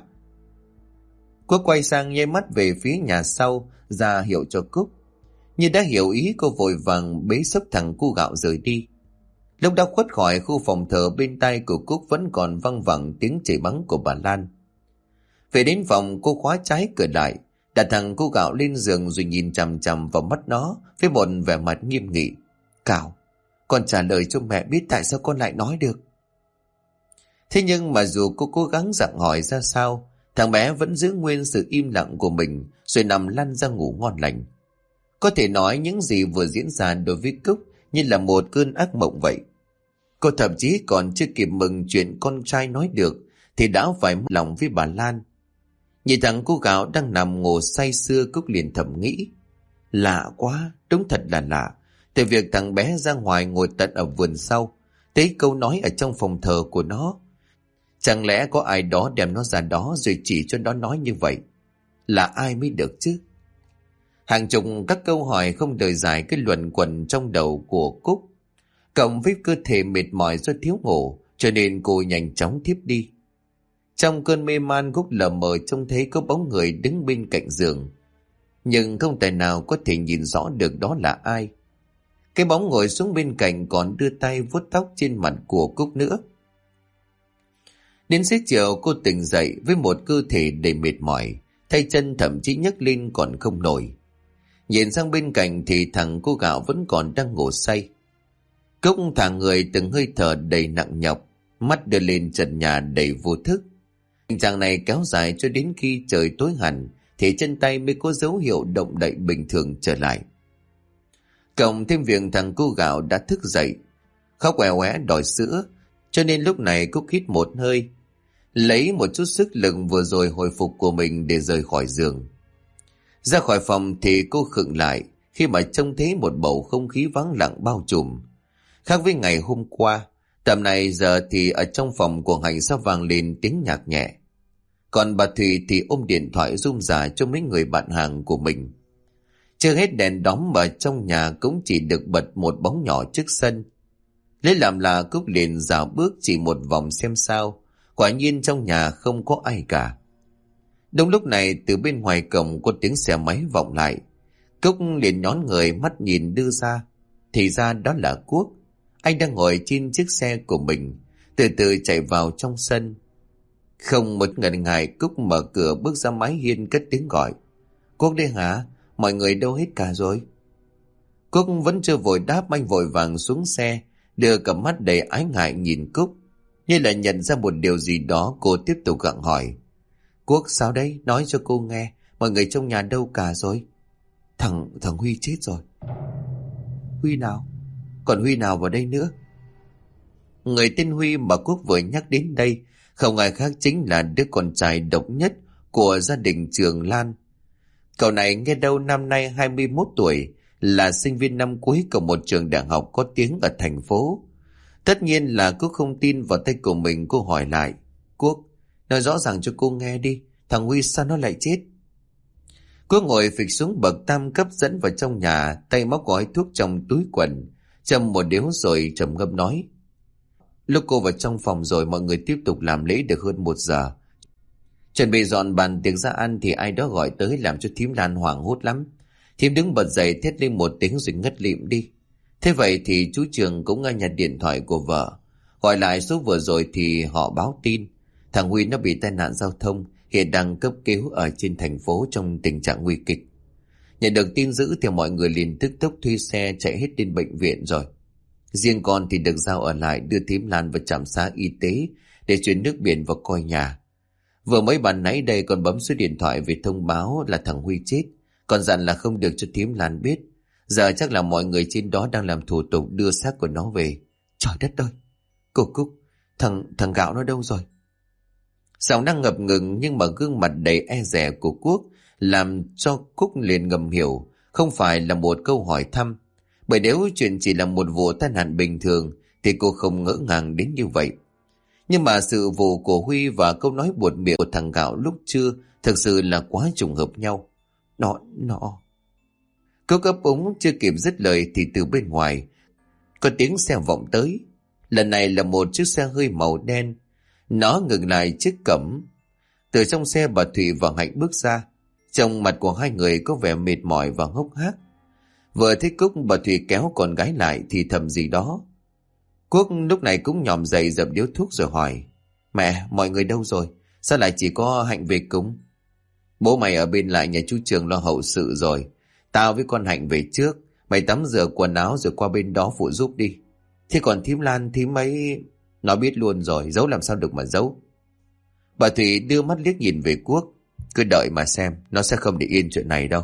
Cô quay sang nháy mắt về phía nhà sau, ra hiệu cho Cúc. Như đã hiểu ý, cô vội vàng bế xốc thằng cu Gạo rời đi. Lúc đã khuất khỏi khu phòng thờ, bên tai của Cúc vẫn còn văng vẳng tiếng chửi mắng của bà Lan. Về đến phòng, cô khóa trái cửa lại, đặt thằng cu Gạo lên giường rồi nhìn chằm chằm vào mắt nó với một vẻ mặt nghiêm nghị. Gạo, con trả lời cho mẹ biết tại sao con lại nói được. Thế nhưng mà dù cô cố gắng dặn hỏi ra sao, thằng bé vẫn giữ nguyên sự im lặng của mình rồi nằm lăn ra ngủ ngon lành. Có thể nói những gì vừa diễn ra đối với Cúc như là một cơn ác mộng vậy. Cô thậm chí còn chưa kịp mừng chuyện con trai nói được thì đã phải mất lòng với bà Lan. Nhìn thằng cu Gạo đang nằm ngủ say sưa, Cúc liền thầm nghĩ. Lạ quá, đúng thật là lạ. Từ việc thằng bé ra ngoài ngồi tận ở vườn sau, thấy câu nói ở trong phòng thờ của nó. Chẳng lẽ có ai đó đem nó ra đó rồi chỉ cho nó nói như vậy? Là ai mới được chứ? Hàng chục các câu hỏi không lời giải cái luẩn quẩn trong đầu của Cúc. Cộng với cơ thể mệt mỏi do thiếu ngủ, cho nên cô nhanh chóng thiếp đi. Trong cơn mê man, Cúc lờ mờ trông thấy có bóng người đứng bên cạnh giường, nhưng không thể nào có thể nhìn rõ được đó là ai. Cái bóng ngồi xuống bên cạnh còn đưa tay vuốt tóc trên mặt của Cúc nữa. Đến xế chiều cô tỉnh dậy với một cơ thể đầy mệt mỏi, tay chân thậm chí nhấc lên còn không nổi. Nhìn sang bên cạnh thì thằng cô Gạo vẫn còn đang ngủ say. Cúc thả người từng hơi thở đầy nặng nhọc, mắt đưa lên trần nhà đầy vô thức. Tình trạng này kéo dài cho đến khi trời tối hẳn thì chân tay mới có dấu hiệu động đậy bình thường trở lại. Cộng thêm việc thằng cu gạo đã thức dậy, khóc oẻ oẻ đòi sữa, cho nên lúc này Cúc hít một hơi, lấy một chút sức lực vừa rồi hồi phục của mình để rời khỏi giường. Ra khỏi phòng thì cô khựng lại khi mà trông thấy một bầu không khí vắng lặng bao trùm. Khác với ngày hôm qua, tầm này giờ thì ở trong phòng của Hạnh sẽ vang lên tiếng nhạc nhẹ. Còn bà Thùy thì ôm điện thoại rung rả cho mấy người bạn hàng của mình. Chưa hết đèn đóm mà trong nhà cũng chỉ được bật một bóng nhỏ trước sân. Lấy làm là Cúc liền dạo bước chỉ một vòng xem sao. Quả nhiên trong nhà không có ai cả. Đúng lúc này từ bên ngoài cổng có tiếng xe máy vọng lại. Cúc liền nhón người mắt nhìn đưa ra. Thì ra đó là Quốc. Anh đang ngồi trên chiếc xe của mình, từ từ chạy vào trong sân. Không một ngần ngại, Cúc mở cửa bước ra mái hiên cất tiếng gọi. Quốc đây hả? Mọi người đâu hết cả rồi? Quốc vẫn chưa vội đáp, anh vội vàng xuống xe, đưa cặp mắt đầy ái ngại nhìn Cúc. Như là nhận ra một điều gì đó, cô tiếp tục gặng hỏi. Quốc sao đấy? Nói cho cô nghe, mọi người trong nhà đâu cả rồi? Thằng Huy chết rồi. Huy nào? Còn Huy nào vào đây nữa? Người tên Huy mà Quốc vừa nhắc đến đây không ai khác chính là đứa con trai độc nhất của gia đình Trường Lan. Cậu này nghe đâu năm nay 21 tuổi, là sinh viên năm cuối của một trường đại học có tiếng ở thành phố. Tất nhiên là Quốc không tin vào tay của mình, cô hỏi lại. Quốc, nói rõ ràng cho cô nghe đi, thằng Huy sao nó lại chết? Quốc ngồi phịch xuống bậc tam cấp dẫn vào trong nhà, tay móc gói thuốc trong túi quần, châm một điếu rồi trầm ngâm nói. Lúc cô vào trong phòng rồi mọi người tiếp tục làm lễ được hơn 1 giờ. Chuẩn bị dọn bàn tiệc ra ăn thì ai đó gọi tới làm cho thím Lan hoảng hốt lắm. Thím đứng bật dậy thét lên một tiếng rồi ngất lịm đi. Thế vậy thì chú Trường cũng nhặt điện thoại của vợ, gọi lại số vừa rồi thì họ báo tin thằng Huy nó bị tai nạn giao thông, hiện đang cấp cứu ở trên thành phố trong tình trạng nguy kịch. Nhận được tin dữ thì mọi người liền tức tốc thuê xe chạy hết đến bệnh viện rồi. Riêng con thì được giao ở lại đưa thím Lan vào trạm xá y tế để chuyển nước biển vào coi nhà. Vừa mới bàn nãy đây còn bấm số điện thoại về thông báo là thằng Huy chết, còn dặn là không được cho thím Lan biết. Giờ chắc là mọi người trên đó đang làm thủ tục đưa xác của nó về. Trời đất ơi! Cô Cúc, thằng Gạo nó đâu rồi? Giọng đang ngập ngừng nhưng mà gương mặt đầy e dè của Quốc làm cho Cúc liền ngầm hiểu không phải là một câu hỏi thăm. Bởi nếu chuyện chỉ là một vụ tai nạn bình thường thì cô không ngỡ ngàng đến như vậy. Nhưng mà sự vụ của Huy và câu nói buột miệng của thằng Gạo lúc trưa thực sự là quá trùng hợp nhau. Nó... Cô ấp úng chưa kịp dứt lời thì từ bên ngoài có tiếng xe vọng tới. Lần này là một chiếc xe hơi màu đen. Nó ngừng lại trước cổng. Từ trong xe bà Thủy và Hạnh bước ra. Trong mặt của hai người có vẻ mệt mỏi và hốc hác. Vừa thấy Cúc, bà Thủy kéo con gái lại thì thầm gì đó. Quốc lúc này cũng nhòm dậy dập điếu thuốc rồi hỏi. Mẹ, mọi người đâu rồi? Sao lại chỉ có Hạnh về cùng? Bố mày ở bên lại nhà chú Trường lo hậu sự rồi. Tao với con Hạnh về trước. Mày tắm rửa quần áo rồi qua bên đó phụ giúp đi. Thế còn thím Lan, thím ấy... Nó biết luôn rồi, giấu làm sao được mà giấu. Bà Thủy đưa mắt liếc nhìn về Quốc. Cứ đợi mà xem, nó sẽ không để yên chuyện này đâu.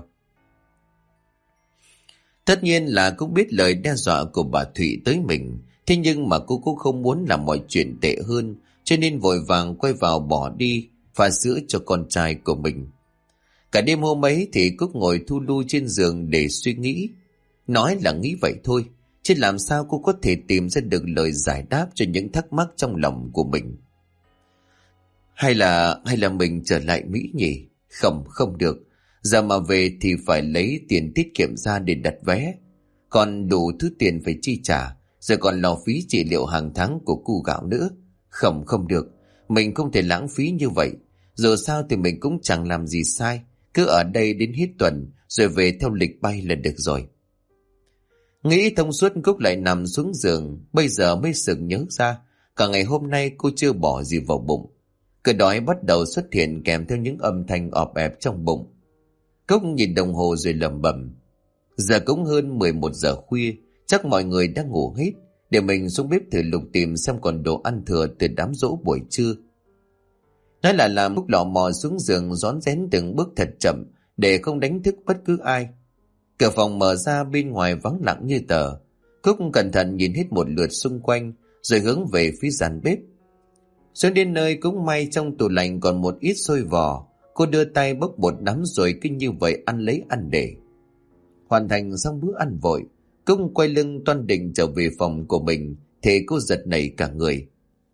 Tất nhiên là cũng biết lời đe dọa của bà Thủy tới mình. Thế nhưng mà cô cũng không muốn làm mọi chuyện tệ hơn, cho nên vội vàng quay vào bỏ đi, pha sữa cho con trai của mình. Cả đêm hôm ấy thì Cúc ngồi thu lu trên giường để suy nghĩ. Nói là nghĩ vậy thôi, chứ làm sao cô có thể tìm ra được lời giải đáp cho những thắc mắc trong lòng của mình. Hay là mình trở lại Mỹ nhỉ? Không được. Giờ mà về thì phải lấy tiền tiết kiệm ra để đặt vé. Còn đủ thứ tiền phải chi trả, rồi còn lo phí trị liệu hàng tháng của cu Gạo nữa. Không được. Mình không thể lãng phí như vậy. Dù sao thì mình cũng chẳng làm gì sai. Cứ ở đây đến hết tuần, rồi về theo lịch bay là được rồi. Nghĩ thông suốt, Cúc lại nằm xuống giường. Bây giờ mới sực nhớ ra cả ngày hôm nay cô chưa bỏ gì vào bụng. Cơn đói bắt đầu xuất hiện kèm theo những âm thanh ọp ẹp trong bụng. Cúc nhìn đồng hồ rồi lẩm bẩm. Giờ cũng hơn 11 giờ khuya, chắc mọi người đang ngủ hết, để mình xuống bếp thử lục tìm xem còn đồ ăn thừa từ đám giỗ buổi trưa. Nói là làm, Cúc lọ mò xuống giường rón rén từng bước thật chậm để không đánh thức bất cứ ai. Cửa phòng mở ra, bên ngoài vắng lặng như tờ. Cúc cẩn thận nhìn hết một lượt xung quanh rồi hướng về phía gian bếp. Xuống đến nơi cũng may trong tủ lạnh còn một ít xôi vò. Cô đưa tay bốc bột nắm rồi cứ như vậy ăn lấy ăn để. Hoàn thành xong bữa ăn vội, Cúc quay lưng toan định trở về phòng của mình thì cô giật nảy cả người.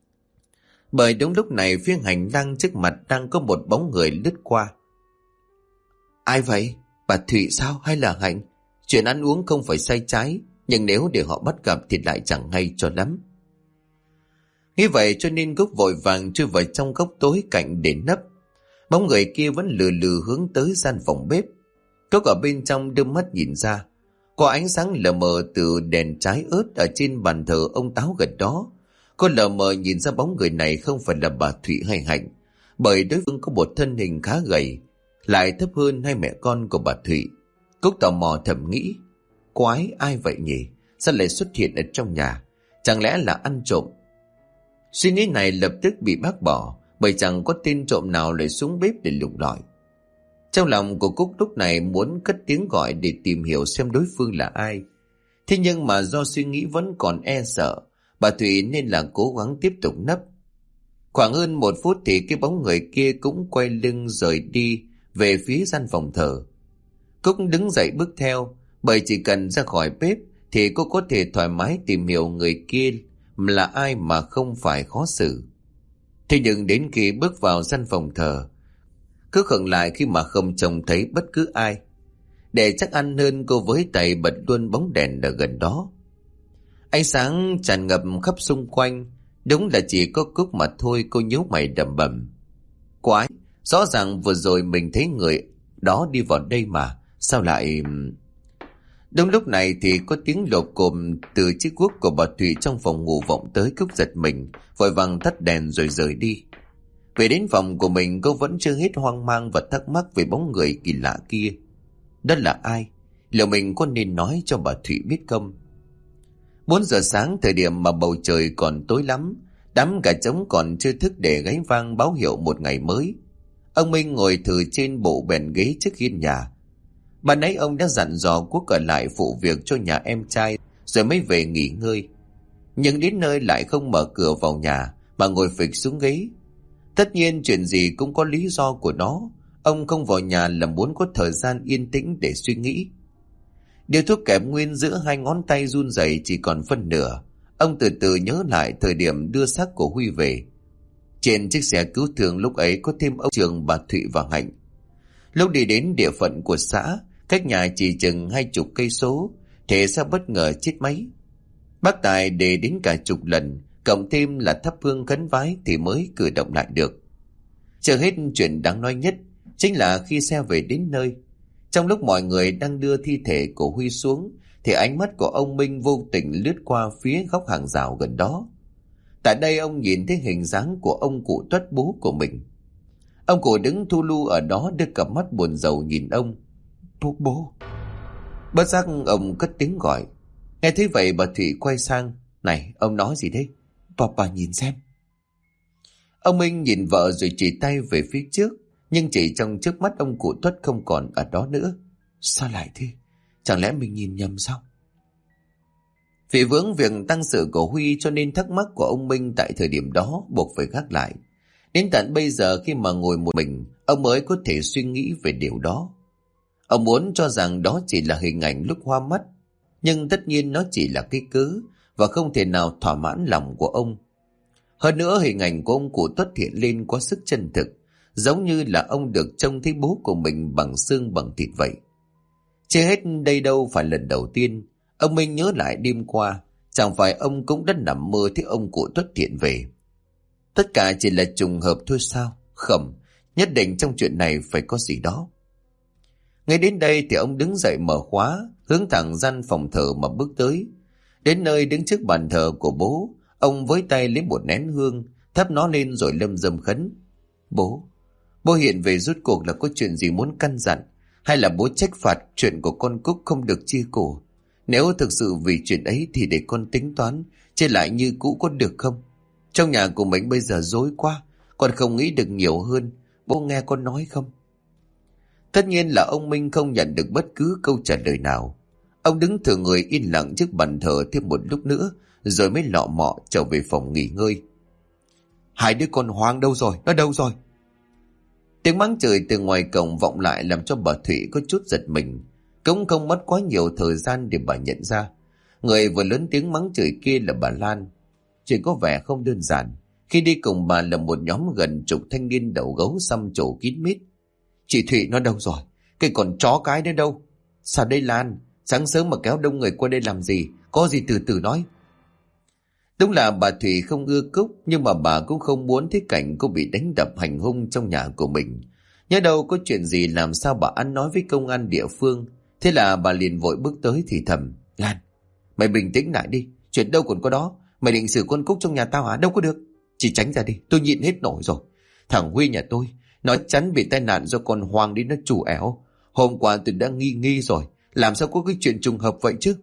Bởi đúng lúc này phía hành lang trước mặt đang có một bóng người lướt qua. Ai vậy? Bà Thụy sao hay là Hạnh? Chuyện ăn uống không phải sai trái, nhưng nếu để họ bắt gặp thì lại chẳng hay cho lắm. Nghĩ vậy cho nên Cúc vội vàng chui vào trong góc tối cạnh để nấp. Bóng người kia vẫn lừ lừ hướng tới gian phòng bếp. Cúc ở bên trong đưa mắt nhìn ra. Có ánh sáng lờ mờ từ đèn trái ớt ở trên bàn thờ ông Táo gần đó. Cô lờ mờ nhìn ra bóng người này không phải là bà Thụy hay Hạnh, bởi đối phương có một thân hình khá gầy, lại thấp hơn hai mẹ con của bà Thụy. Cúc tò mò thầm nghĩ, quái ai vậy nhỉ? Sao lại xuất hiện ở trong nhà? Chẳng lẽ là ăn trộm? Suy nghĩ này lập tức bị bác bỏ, bởi chẳng có tên trộm nào lại xuống bếp để lục lọi. Trong lòng của Cúc lúc này muốn cất tiếng gọi để tìm hiểu xem đối phương là ai. Thế nhưng mà do suy nghĩ vẫn còn e sợ, bà Thụy nên là cố gắng tiếp tục nấp. Khoảng hơn 1 phút thì cái bóng người kia cũng quay lưng rời đi về phía gian phòng thờ. Cúc đứng dậy bước theo, bởi chỉ cần ra khỏi bếp thì cô có thể thoải mái tìm hiểu người kia là ai mà không phải khó xử. Thế nhưng đến khi bước vào gian phòng thờ, cứ khựng lại khi mà không trông thấy bất cứ ai. Để chắc ăn hơn, cô với tay bật luôn bóng đèn ở gần đó. Ánh sáng tràn ngập khắp xung quanh, đúng là chỉ có Cúc mà thôi. Cô nhíu mày đầm bầm. Quái, rõ ràng vừa rồi mình thấy người đó đi vào đây mà, sao lại... Đúng lúc này thì có tiếng lộp cộm từ chiếc guốc của bà Thụy trong phòng ngủ vọng tới. Cúc giật mình, vội vàng tắt đèn rồi rời đi. Về đến phòng của mình, cô vẫn chưa hết hoang mang và thắc mắc về bóng người kỳ lạ kia. Đó là ai? Liệu mình có nên nói cho bà Thụy biết không? 4 giờ sáng, thời điểm mà bầu trời còn tối lắm, đám gà trống còn chưa thức để gáy vang báo hiệu một ngày mới. Ông Minh ngồi thử trên bộ bèn ghế trước hiên nhà. Ban nãy ông đã dặn dò Quốc ở lại phụ việc cho nhà em trai rồi mới về nghỉ ngơi. Nhưng đến nơi lại không mở cửa vào nhà mà ngồi phịch xuống ghế. Tất nhiên chuyện gì cũng có lý do của nó. Ông không vào nhà là muốn có thời gian yên tĩnh để suy nghĩ. Điều thuốc kẹp nguyên giữa 2 ngón tay run rẩy chỉ còn phân nửa. Ông từ từ nhớ lại thời điểm đưa xác của Huy về. Trên chiếc xe cứu thương lúc ấy có thêm ông Trường, bà Thụy và Hạnh. Lúc đi đến địa phận của xã, cách nhà chỉ chừng 20 cây số, thì sao bất ngờ chết máy. Bác Tài để đến cả chục lần, cộng thêm là thắp hương khấn vái thì mới cử động lại được. Chưa hết, chuyện đáng nói nhất chính là khi xe về đến nơi, trong lúc mọi người đang đưa thi thể của Huy xuống, thì ánh mắt của ông Minh vô tình lướt qua phía góc hàng rào gần đó. Tại đây ông nhìn thấy hình dáng của ông cụ Tuất, bố của mình. Ông cụ đứng thu lu ở đó, đưa cặp mắt buồn rầu nhìn ông. Bố. Bất giác ông cất tiếng gọi. Nghe thấy vậy bà Thụy quay sang. Này, ông nói gì thế? Bà nhìn xem. Ông Minh nhìn vợ rồi chỉ tay về phía trước, nhưng chỉ trong trước mắt ông cụ Tuất không còn ở đó nữa. Sao lại thế? Chẳng lẽ mình nhìn nhầm sao? Vì vướng việc tăng sự của Huy cho nên thắc mắc của ông Minh tại thời điểm đó buộc phải gác lại. Đến tận bây giờ khi mà ngồi một mình, ông mới có thể suy nghĩ về điều đó. Ông muốn cho rằng đó chỉ là hình ảnh lúc hoa mắt, nhưng tất nhiên nó chỉ là cái cớ và không thể nào thỏa mãn lòng của ông. Hơn nữa, hình ảnh của ông cụ Tuất hiện lên quá sức chân thực, giống như là ông được trông thấy bố của mình bằng xương bằng thịt vậy. Chưa hết, đây đâu phải lần đầu tiên. Ông Minh nhớ lại đêm qua, chẳng phải ông cũng đã nằm mơ thấy ông cụ Tuất hiện về. Tất cả chỉ là trùng hợp thôi sao? Không, nhất định trong chuyện này phải có gì đó. Ngay đến đây thì ông đứng dậy mở khóa, hướng thẳng gian phòng thờ mà bước tới. Đến nơi đứng trước bàn thờ của bố, ông với tay lấy một nén hương, thắp nó lên rồi lâm dâm khấn. Bố hiện về rốt cuộc là có chuyện gì muốn căn dặn, hay là bố trách phạt chuyện của con Cúc không được chia cổ? Nếu thực sự vì chuyện ấy thì để con tính toán, chứ lại như cũ có được không? Trong nhà của mình bây giờ rối quá, con không nghĩ được nhiều hơn. Bố nghe con nói không? Tất nhiên là ông Minh không nhận được bất cứ câu trả lời nào. Ông đứng thử người yên lặng trước bàn thờ thêm một lúc nữa, rồi mới lọ mọ trở về phòng nghỉ ngơi. Hai đứa con Hoàng đâu rồi? Nó đâu rồi? Tiếng mắng chửi từ ngoài cổng vọng lại làm cho bà Thủy có chút giật mình. Cũng không mất quá nhiều thời gian để bà nhận ra người vừa lớn tiếng mắng chửi kia là bà Lan. Chuyện có vẻ không đơn giản khi đi cùng bà là một nhóm gần chục thanh niên đầu gấu xăm trổ kín mít. Chị Thủy nó đâu rồi? Cái con chó cái đấy đâu? Sao đây Lan? Sáng sớm mà kéo đông người qua đây làm gì? Có gì từ từ nói. Đúng là bà Thủy không ưa Cúc, nhưng mà bà cũng không muốn thấy cảnh cô bị đánh đập hành hung trong nhà của mình. Nhớ đâu có chuyện gì làm sao bà ăn nói với công an địa phương. Thế là bà liền vội bước tới thì thầm. Lan, mày bình tĩnh lại đi. Chuyện đâu còn có đó. Mày định xử con Cúc trong nhà tao hả? Đâu có được. Chỉ tránh ra đi, tôi nhịn hết nổi rồi. Thằng Huy nhà tôi, nó chắn bị tai nạn do con Hoàng đi nó chủ ẻo. Hôm qua tôi đã nghi rồi. Làm sao có cái chuyện trùng hợp vậy chứ?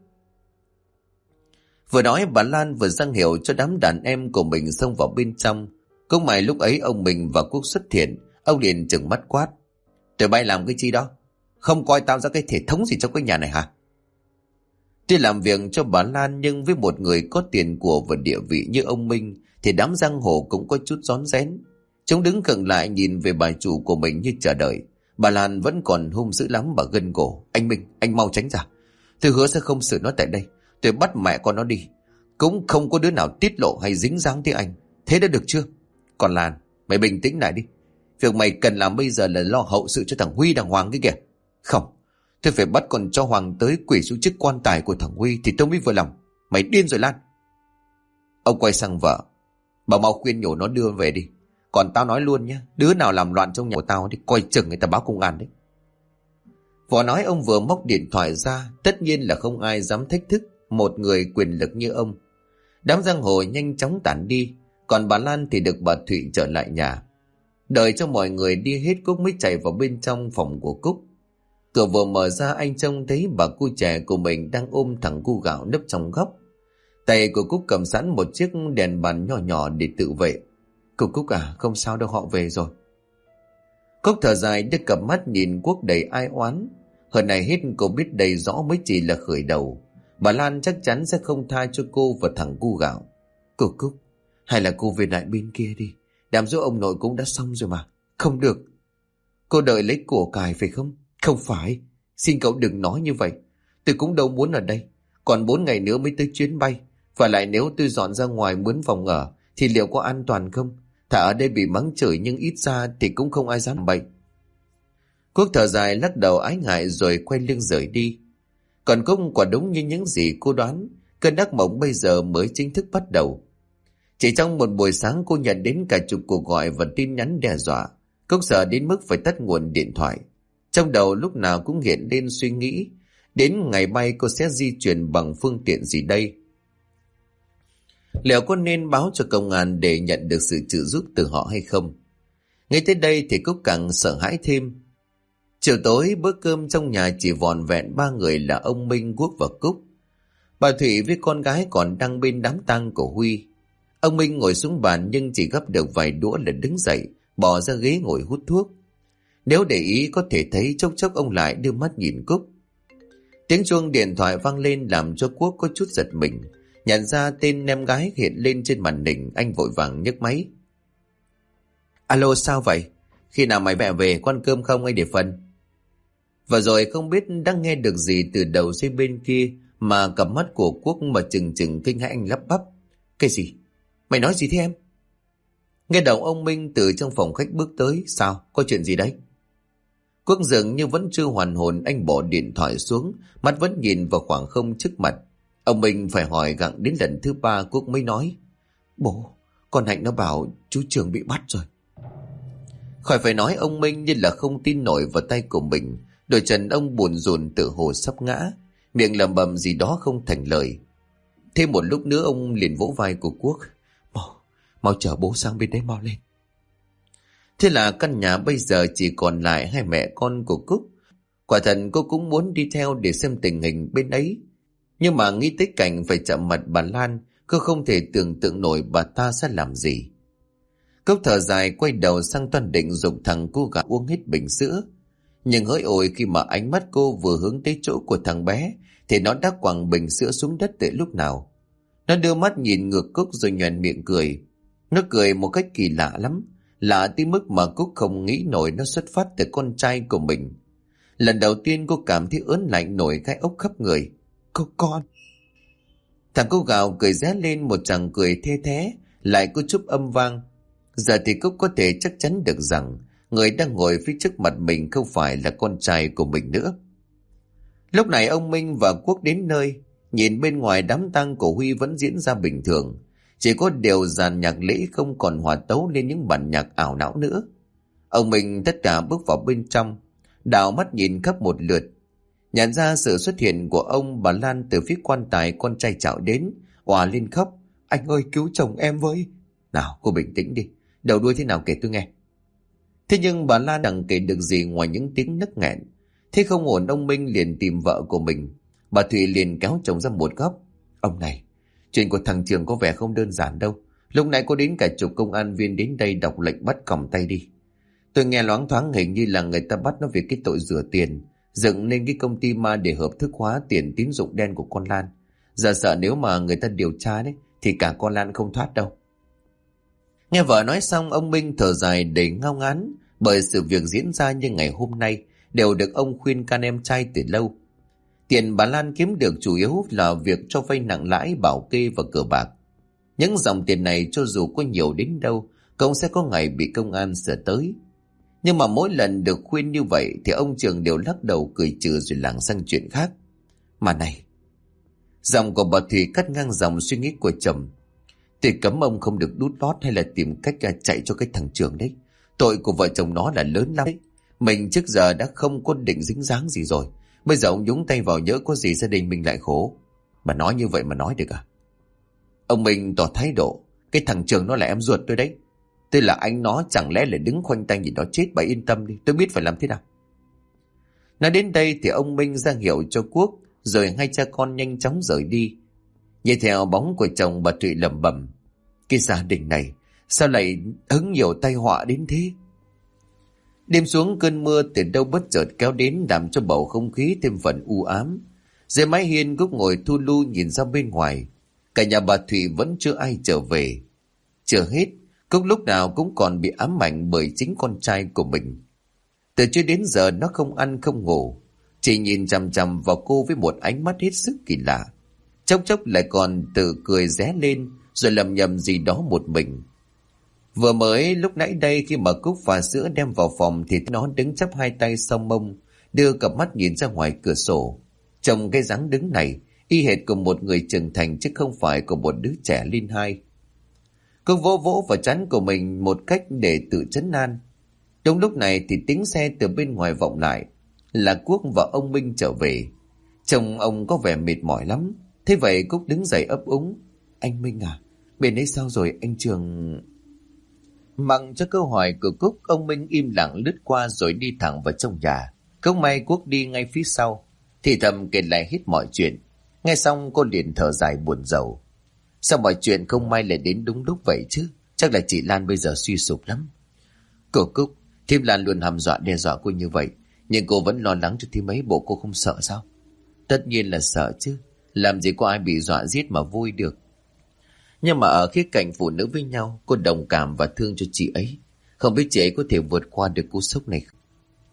Vừa nói bà Lan vừa giăng hiệu cho đám đàn em của mình xông vào bên trong. Cũng may lúc ấy ông mình và Quốc xuất hiện. Ông liền trừng mắt quát. Tụi bay làm cái chi đó? Không coi tao ra cái thể thống gì trong cái nhà này hả? Tuy làm việc cho bà Lan, nhưng với một người có tiền của và địa vị như ông Minh thì đám giang hồ cũng có chút rón rén. Chúng đứng khựng lại nhìn về bà chủ của mình như chờ đợi. Bà Lan vẫn còn hung dữ lắm, bà gân cổ. Anh Minh, anh mau tránh ra. Tôi hứa sẽ không xử nó tại đây. Tôi bắt mẹ con nó đi. Cũng không có đứa nào tiết lộ hay dính dáng tới anh. Thế đã được chưa? Còn Lan, mày bình tĩnh lại đi. Việc mày cần làm bây giờ là lo hậu sự cho thằng Huy đàng hoàng cái kìa. Không, tôi phải bắt con cho Hoàng tới quỳ xuống chức quan tài của thằng Huy thì tôi mới vừa lòng. Mày điên rồi Lan. Ông quay sang vợ. Bà mau khuyên nhủ nó đưa về đi. Còn tao nói luôn nhé, đứa nào làm loạn trong nhà của tao thì coi chừng người ta báo công an đấy. Vợ nói ông vừa móc điện thoại ra. Tất nhiên là không ai dám thách thức một người quyền lực như ông. Đám giang hồ nhanh chóng tản đi. Còn bà Lan thì được bà Thụy trở lại nhà. Đợi cho mọi người đi hết, Cúc mới chạy vào bên trong phòng của Cúc. Cửa vừa mở ra, anh trông thấy bà cu trẻ của mình đang ôm thằng cu gạo nấp trong góc. Tay của Cúc cầm sẵn một chiếc đèn bàn nhỏ nhỏ để tự vệ. Cúc à, không sao đâu, họ về rồi. Cúc thở dài đưa cặp mắt nhìn Quốc đầy ai oán. Hơn này hết cô biết đầy rõ mới chỉ là khởi đầu. Bà Lan chắc chắn sẽ không tha cho cô và thằng cu gạo. Cúc, hay là cô về lại bên kia đi. Đám giỗ ông nội cũng đã xong rồi mà. Không được. Cô đợi lấy của cải phải không? Không phải. Xin cậu đừng nói như vậy. Tôi cũng đâu muốn ở đây. Còn 4 ngày nữa mới tới chuyến bay. Và lại nếu tôi dọn ra ngoài mướn phòng ở thì liệu có an toàn không? Thà ở đây bị mắng chửi nhưng ít ra thì cũng không ai dám bệnh. Quốc thở dài lắc đầu ái ngại rồi quay lưng rời đi. Còn Cúc quả đúng như những gì cô đoán. Cơn ác mộng bây giờ mới chính thức bắt đầu. Chỉ trong một buổi sáng cô nhận đến cả chục cuộc gọi và tin nhắn đe dọa. Cúc sợ đến mức phải tắt nguồn điện thoại. Trong đầu lúc nào cũng hiện lên suy nghĩ. Đến ngày bay cô sẽ di chuyển bằng phương tiện gì đây? Liệu có nên báo cho công an để nhận được sự trợ giúp từ họ hay không? Ngay tới đây thì Cúc càng sợ hãi thêm. Chiều tối bữa cơm trong nhà chỉ vòn vẹn 3 người là ông Minh, Quốc và Cúc. Bà Thủy với con gái còn đang bên đám tang của Huy. Ông Minh ngồi xuống bàn nhưng chỉ gấp được vài đũa là đứng dậy, bỏ ra ghế ngồi hút thuốc. Nếu để ý có thể thấy chốc chốc ông lại đưa mắt nhìn Cúc. Tiếng chuông điện thoại vang lên làm cho Quốc có chút giật mình. Nhận ra tên em gái hiện lên trên màn hình, anh vội vàng nhấc máy. Alo, sao vậy? Khi nào mày mẹ về, có ăn cơm không anh để phần? Và rồi không biết đang nghe được gì từ đầu dây bên kia mà cặp mắt của Quốc mà trừng trừng kinh hãi, anh lắp bắp. Cái gì? Mày nói gì thế em? Nghe đầu ông Minh từ trong phòng khách bước tới. Sao? Có chuyện gì đấy? Quốc dường như vẫn chưa hoàn hồn, anh bỏ điện thoại xuống, mắt vẫn nhìn vào khoảng không trước mặt. Ông Minh phải hỏi gặng đến lần thứ 3 Quốc mới nói. Bố, con Hạnh nó bảo chú Trường bị bắt rồi. Khỏi phải nói, ông Minh như là không tin nổi vào tay của mình. Đôi chân ông buồn rùn tự hồ sắp ngã, miệng lẩm bẩm gì đó không thành lời. Thêm một lúc nữa ông liền vỗ vai của Quốc. Mau chở bố sang bên đấy mau lên. Thế là căn nhà bây giờ chỉ còn lại hai mẹ con của Cúc. Quả thật cô cũng muốn đi theo để xem tình hình bên ấy. Nhưng mà nghĩ tới cảnh phải chạm mặt bà Lan, cô không thể tưởng tượng nổi bà ta sẽ làm gì. Cốc thở dài quay đầu sang Toan định giục thằng cô gà uống hết bình sữa. Nhưng hỡi ôi, khi mà ánh mắt cô vừa hướng tới chỗ của thằng bé thì nó đã quẳng bình sữa xuống đất từ lúc nào. Nó đưa mắt nhìn ngược Cúc rồi nhoẻn miệng cười. Nó cười một cách kỳ lạ lắm, lạ tới mức mà Cúc không nghĩ nổi nó xuất phát từ con trai của mình. Lần đầu tiên cô cảm thấy ớn lạnh nổi gai ốc khắp người. Cô con. Thằng cô gào cười ré lên một tràng cười thê thé, lại có chút âm vang. Giờ thì Cúc có thể chắc chắn được rằng người đang ngồi phía trước mặt mình không phải là con trai của mình nữa. Lúc này ông Minh và Quốc đến nơi. Nhìn bên ngoài đám tang của Huy vẫn diễn ra bình thường, chỉ có điều dàn nhạc lễ không còn hòa tấu lên những bản nhạc ảo não nữa. Ông Minh tất cả bước vào bên trong, đảo mắt nhìn khắp một lượt. Nhận ra sự xuất hiện của ông, bà Lan từ phía quan tài con trai chạo đến, òa lên khóc. Anh ơi, cứu chồng em với. Nào, cô bình tĩnh đi, đầu đuôi thế nào kể tôi nghe. Thế nhưng bà Lan chẳng kể được gì ngoài những tiếng nấc nghẹn. Thế không ổn, ông Minh liền tìm vợ của mình. Bà Thủy liền kéo chồng ra một góc. Ông này, chuyện của thằng Trường có vẻ không đơn giản đâu. Lúc nãy có đến cả chục công an viên đến đây đọc lệnh bắt còng tay đi. Tôi nghe loáng thoáng hình như là người ta bắt nó vì cái tội rửa tiền, dựng nên cái công ty ma để hợp thức hóa tiền tín dụng đen của con Lan. Giờ sợ nếu mà người ta điều tra đấy thì cả con Lan không thoát đâu. Nghe vợ nói xong, ông Minh thở dài đầy ngao ngán, bởi sự việc diễn ra như ngày hôm nay đều được ông khuyên can em trai từ lâu. Tiền bà Lan kiếm được chủ yếu là việc cho vay nặng lãi, bảo kê và cờ bạc. Những dòng tiền này cho dù có nhiều đến đâu cũng sẽ có ngày bị công an sửa tới. Nhưng mà mỗi lần được khuyên như vậy thì ông Trường đều lắc đầu cười trừ rồi lảng sang chuyện khác. Mà này, giọng của bà Thủy cắt ngang dòng suy nghĩ của chồng. Tôi cấm ông không được đút lót hay là tìm cách chạy cho cái thằng Trường đấy. Tội của vợ chồng nó là lớn lắm đấy. Mình trước giờ đã không có định dính dáng gì rồi. Bây giờ ông nhúng tay vào, nhỡ có gì gia đình mình lại khổ. Mà nói như vậy mà nói được à? Ông Minh tỏ thái độ. Cái thằng Trường nó là em ruột tôi đấy. Tôi là anh nó, chẳng lẽ lại đứng khoanh tay nhìn nó chết? Bà yên tâm đi, tôi biết phải làm thế nào. Nói đến đây thì ông Minh ra hiệu cho Quốc, rồi hai cha con nhanh chóng rời đi. Nhìn theo bóng của chồng, bà Thụy lẩm bẩm. Cái gia đình này sao lại hứng nhiều tai họa đến thế? Đêm xuống, cơn mưa từ đâu bất chợt kéo đến làm cho bầu không khí thêm phần u ám. Dưới mái hiên, Cúc ngồi thu lu nhìn ra bên ngoài. Cả nhà bà Thụy vẫn chưa ai trở về. Chưa hết, Cúc lúc nào cũng còn bị ám ảnh bởi chính con trai của mình. Từ trưa đến giờ nó không ăn không ngủ, chỉ nhìn chằm chằm vào cô với một ánh mắt hết sức kỳ lạ. Chốc chốc lại còn tự cười ré lên rồi lầm nhầm gì đó một mình. Vừa mới lúc nãy đây, khi mà Cúc pha sữa đem vào phòng thì nó đứng chắp hai tay sau mông, đưa cặp mắt nhìn ra ngoài cửa sổ. Trông cái dáng đứng này y hệt của một người trưởng thành chứ không phải của một đứa trẻ lên hai. Cúc vỗ vỗ vào trán của mình một cách để tự trấn an. Đúng lúc này thì tiếng xe từ bên ngoài vọng lại, là Quốc và ông Minh trở về. Chồng ông có vẻ mệt mỏi lắm. Thế vậy Cúc đứng dậy ấp úng. Anh Minh à, bên ấy sao rồi anh Trường? Mặc cho câu hỏi của Cúc, ông Minh im lặng lướt qua rồi đi thẳng vào trong nhà. Không may Quốc đi ngay phía sau, thì thầm kể lại hết mọi chuyện. Nghe xong cô liền thở dài buồn rầu. Sao mọi chuyện không may lại đến đúng lúc vậy chứ? Chắc là chị Lan bây giờ suy sụp lắm. Cô Cúc, thím Lan luôn hăm dọa đe dọa cô như vậy, nhưng cô vẫn lo lắng cho thím ấy, bộ cô không sợ sao? Tất nhiên là sợ chứ. Làm gì có ai bị dọa giết mà vui được. Nhưng mà ở khía cạnh phụ nữ với nhau, cô đồng cảm và thương cho chị ấy. Không biết chị ấy có thể vượt qua được cú sốc này không?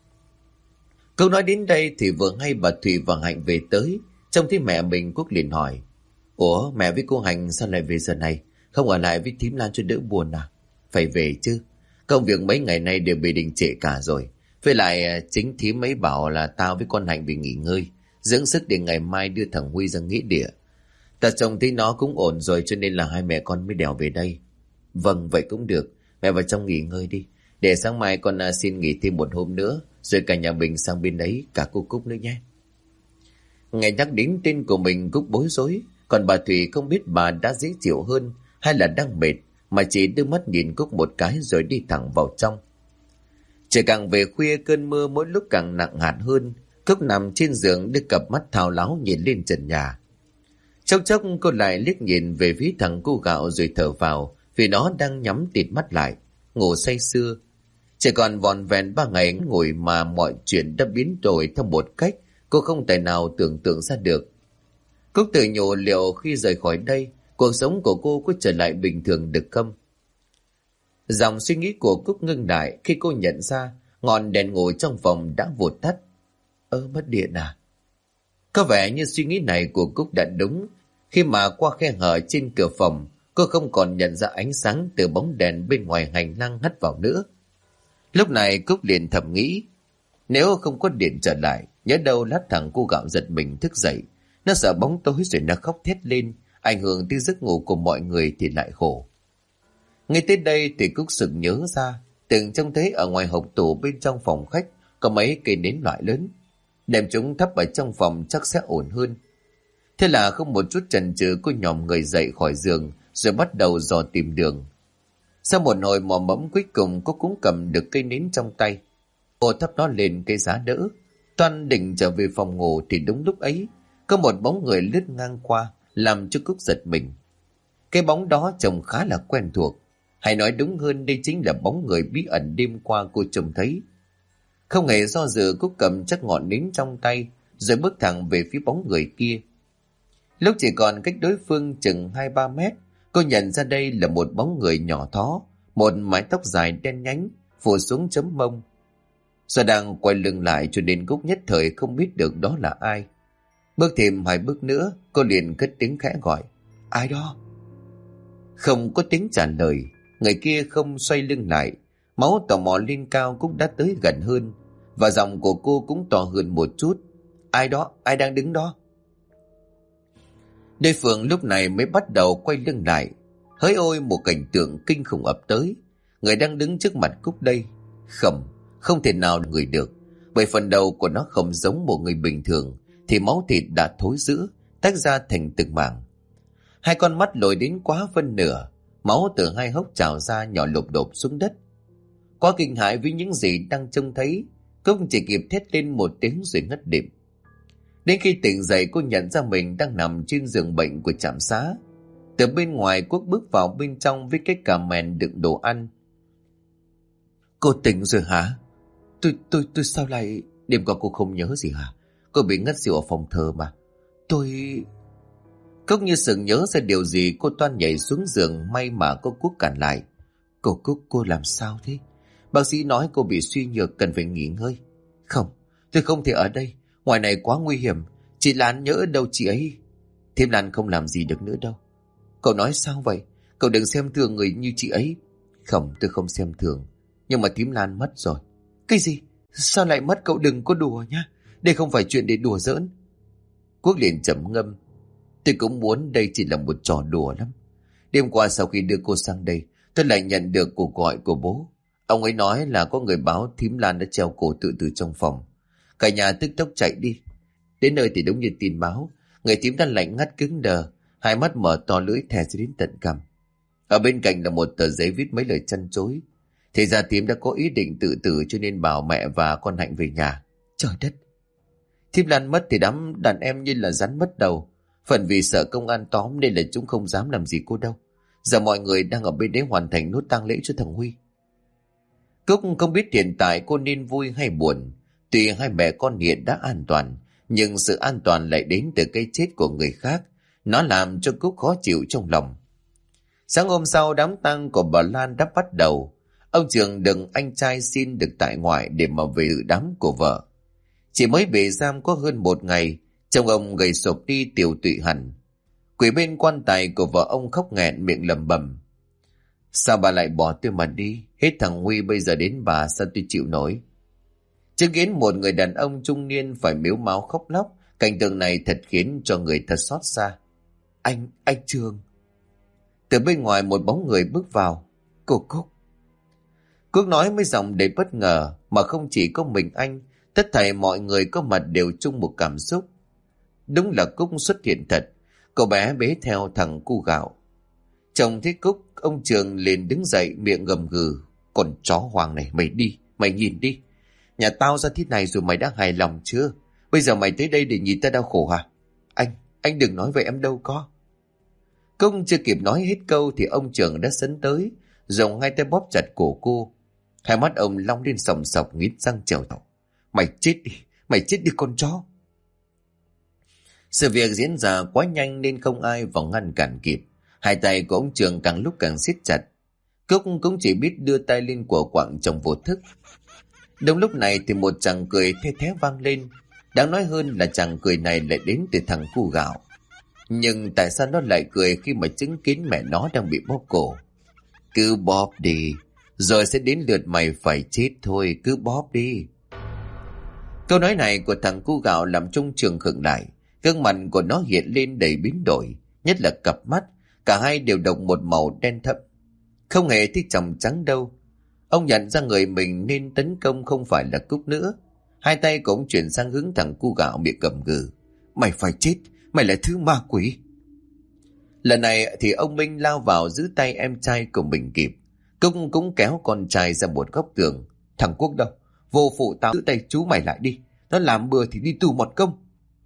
Câu nói đến đây thì vừa hay bà Thủy và Hạnh về tới. Trông thấy mẹ mình, Quốc liền hỏi. Ủa, mẹ với cô Hạnh sao lại về giờ này? Không ở lại với thím Lan cho đỡ buồn à? Phải về chứ. Công việc mấy ngày nay đều bị đình trệ cả rồi. Với lại chính thím ấy bảo là tao với con Hạnh về nghỉ ngơi, dưỡng sức để ngày mai đưa thằng Huy ra nghĩa địa. Ta trông thấy nó cũng ổn rồi cho nên là hai mẹ con mới đèo về đây. Vâng, vậy cũng được. Mẹ vào trong nghỉ ngơi đi. Để sáng mai con xin nghỉ thêm một hôm nữa, rồi cả nhà mình sang bên đấy, cả cô Cúc nữa nhé. Nghe nhắc đến tên của mình, Cúc bối rối. Còn bà Thủy không biết bà đã dễ chịu hơn hay là đang mệt, mà chỉ đưa mắt nhìn Cúc một cái rồi đi thẳng vào trong. Trời càng về khuya, cơn mưa mỗi lúc càng nặng hạt hơn. Cúc nằm trên giường đưa cặp mắt thao láo nhìn lên trần nhà. Chốc chốc cô lại liếc nhìn về phía thằng cu gạo rồi thở vào, vì nó đang nhắm tịt mắt lại, ngủ say sưa. Chỉ còn vòn vẹn 3 ngày ngồi mà mọi chuyện đã biến đổi theo một cách cô không thể nào tưởng tượng ra được. Cúc tự nhủ liệu khi rời khỏi đây, cuộc sống của cô có trở lại bình thường được không? Dòng suy nghĩ của Cúc ngưng lại khi cô nhận ra ngọn đèn ngủ trong phòng đã vụt tắt. Mất điện à? Có vẻ như suy nghĩ này của Cúc đã đúng, khi mà qua khe hở trên cửa phòng, cô không còn nhận ra ánh sáng từ bóng đèn bên ngoài hành lang hắt vào nữa. Lúc này Cúc liền thầm nghĩ, nếu không có điện trở lại, nhớ đâu lát thằng cu gạo giật mình thức dậy, nó sợ bóng tối rồi nó khóc thét lên, ảnh hưởng tới giấc ngủ của mọi người thì lại khổ. Ngay tới đây thì Cúc sực nhớ ra, từng trông thấy ở ngoài hộc tủ bên trong phòng khách có mấy cây nến loại lớn, đem chúng thắp ở trong phòng chắc sẽ ổn hơn. Thế là không một chút chần chừ, cô nhòm người dậy khỏi giường rồi bắt đầu dò tìm đường. Sau một hồi mò mẫm, cuối cùng cô cũng cầm được cây nến trong tay. Cô thắp nó lên cây giá đỡ, toan định trở về phòng ngủ thì đúng lúc ấy có một bóng người lướt ngang qua, làm cho Cúc giật mình. Cái bóng đó trông khá là quen thuộc, hay nói đúng hơn đây chính là bóng người bí ẩn đêm qua cô trông thấy. Không hề do dự, Cúc cầm chắc ngọn nến trong tay rồi bước thẳng về phía bóng người kia. Lúc chỉ còn cách đối phương chừng 2-3 mét, cô nhận ra đây là một bóng người nhỏ thó, một mái tóc dài đen nhánh phủ xuống chấm mông. Do đang quay lưng lại cho nên Cúc nhất thời không biết được đó là ai. Bước thêm 2 bước nữa, cô liền cất tiếng khẽ gọi, ai đó? Không có tiếng trả lời, người kia không xoay lưng lại. Máu tò mò lên cao, Cúc đã tới gần hơn, và giọng của cô cũng to hơn một chút. Ai đó? Ai đang đứng đó? Đối phương lúc này mới bắt đầu quay lưng lại. Hỡi ôi, một cảnh tượng kinh khủng ập tới. Người đang đứng trước mặt Cúc đây không thể nào người được, bởi phần đầu của nó không giống một người bình thường, thì máu thịt đã thối rữa, tách ra thành từng mảng. 2 con mắt lồi đến quá phân nửa, máu từ 2 hốc trào ra nhỏ lộp độp xuống đất. Quá kinh hãi với những gì đang trông thấy, Cúc chỉ kịp thét lên một tiếng rồi ngất lịm. Đến khi tỉnh dậy, cô nhận ra mình đang nằm trên giường bệnh của trạm xá. Từ bên ngoài, Quốc bước vào bên trong với cái cà mền đựng đồ ăn. Cô tỉnh rồi hả? Tôi sao lại... Đêm qua cô không nhớ gì hả? Cô bị ngất xỉu ở phòng thờ mà. Cúc như sực nhớ ra điều gì, cô toan nhảy xuống giường, may mà cô Cúc cản lại. Cô làm sao thế? Bác sĩ nói cô bị suy nhược, cần phải nghỉ ngơi. Không, tôi không thể ở đây, ngoài này quá nguy hiểm. Chị Lan nhớ đâu chị ấy. Thím Lan không làm gì được nữa đâu. Cậu nói sao vậy? Cậu đừng xem thường người như chị ấy. Không, tôi không xem thường, nhưng mà thím Lan mất rồi. Cái gì? Sao lại mất? Cậu đừng có đùa nhá, đây không phải chuyện để đùa giỡn. Quốc liền trầm ngâm, tôi cũng muốn đây chỉ là một trò đùa lắm. Đêm qua sau khi đưa cô sang đây, tôi lại nhận được cuộc gọi của bố. Ông ấy nói là có người báo thím Lan đã treo cổ tự tử trong phòng. Cả nhà tức tốc chạy đi. Đến nơi thì đúng như tin báo, người thím đã lạnh ngắt cứng đờ, 2 mắt mở to, lưỡi thè ra đến tận cằm. Ở bên cạnh là một tờ giấy viết mấy lời chăn chối. Thì ra thím đã có ý định tự tử, cho nên bảo mẹ và con Hạnh về nhà. Trời đất! Thím Lan mất thì đám đàn em như là rắn mất đầu. Phần vì sợ công an tóm nên là chúng không dám làm gì cô đâu. Giờ mọi người đang ở bên đấy hoàn thành nốt tang lễ cho thằng Huy. Cúc không biết hiện tại cô nên vui hay buồn. Tuy 2 mẹ con hiện đã an toàn, nhưng sự an toàn lại đến từ cái chết của người khác. Nó làm cho Cúc khó chịu trong lòng. Sáng hôm sau, đám tang của bà Lan đã bắt đầu. Ông Trường đừng anh trai xin được tại ngoại để mà về dự đám của vợ. Chỉ mới bị giam có hơn 1 ngày, chồng ông gầy sụp đi, tiều tụy hẳn. Quỷ bên quan tài của vợ ông khóc nghẹn miệng lẩm bẩm. Sao bà lại bỏ tôi mà đi? Hết thằng Huy bây giờ đến bà, sao tôi chịu nổi? Chứng kiến một người đàn ông trung niên phải mếu máo khóc lóc, cảnh tượng này thật khiến cho người thật xót xa. Anh Trường. Từ bên ngoài một bóng người bước vào. Cô Cúc. Cúc nói mấy giọng đầy bất ngờ, mà không chỉ có mình anh, tất thảy mọi người có mặt đều chung một cảm xúc. Đúng là Cúc xuất hiện thật. Cậu bé bế theo thằng cu gạo. Chồng thấy Cúc, ông Trường liền đứng dậy, miệng gầm gừ. Còn chó hoang này, mày đi, mày nhìn đi. Nhà tao ra thế này rồi mày đã hài lòng chưa? Bây giờ mày tới đây để nhìn ta đau khổ hả? Anh đừng nói vậy, em đâu có. Cúc chưa kịp nói hết câu thì ông trưởng đã sấn tới, dùng hai tay bóp chặt cổ cô. Hai mắt ông long lên sòng sọc, nghiến răng trèo thọc. Mày chết đi con chó. Sự việc diễn ra quá nhanh nên không ai vào ngăn cản kịp. Hai tay của ông trưởng càng lúc càng siết chặt. Cúc cũng chỉ biết đưa tay lên của quạng trong vô thức. Đúng lúc này thì một chàng cười the thé vang lên. Đáng nói hơn là chàng cười này lại đến từ thằng cu gạo. Nhưng tại sao nó lại cười khi mà chứng kiến mẹ nó đang bị bóp cổ? Cứ bóp đi, rồi sẽ đến lượt mày phải chết thôi, cứ bóp đi. Câu nói này của thằng cu gạo làm Trung Trường khựng lại. Gương mặt của nó hiện lên đầy biến đổi, nhất là cặp mắt. Cả hai đều đồng một màu đen thẫm, không hề thích tròng trắng đâu. Ông nhận ra người mình nên tấn công không phải là Cúc nữa. Hai tay của ông chuyển sang hướng thằng cu gạo miệng gầm gừ. Mày phải chết, mày là thứ ma quỷ. Lần này thì ông Minh lao vào giữ tay em trai của mình kịp. Cúc cũng kéo con trai ra một góc tường. Thằng Quốc đâu? Vô phụ tao, giữ tay chú mày lại đi. Nó làm bừa thì đi tù một công.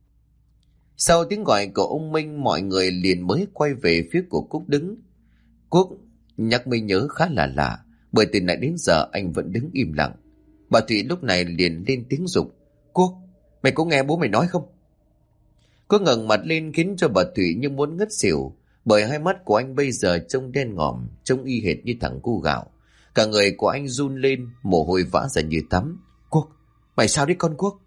Sau tiếng gọi của ông Minh, mọi người liền mới quay về phía của Cúc đứng. Quốc nhắc mới nhớ khá là lạ, bởi từ nãy đến giờ anh vẫn đứng im lặng. Bà Thủy lúc này liền lên tiếng giục. Quốc, mày có nghe bố mày nói không? Quốc ngẩng mặt lên khiến cho bà Thủy như muốn ngất xỉu, bởi hai mắt của anh bây giờ trông đen ngòm, trông y hệt như thằng cu gạo. Cả người của anh run lên, mồ hôi vã ra như tắm. Quốc, mày sao đấy con Quốc?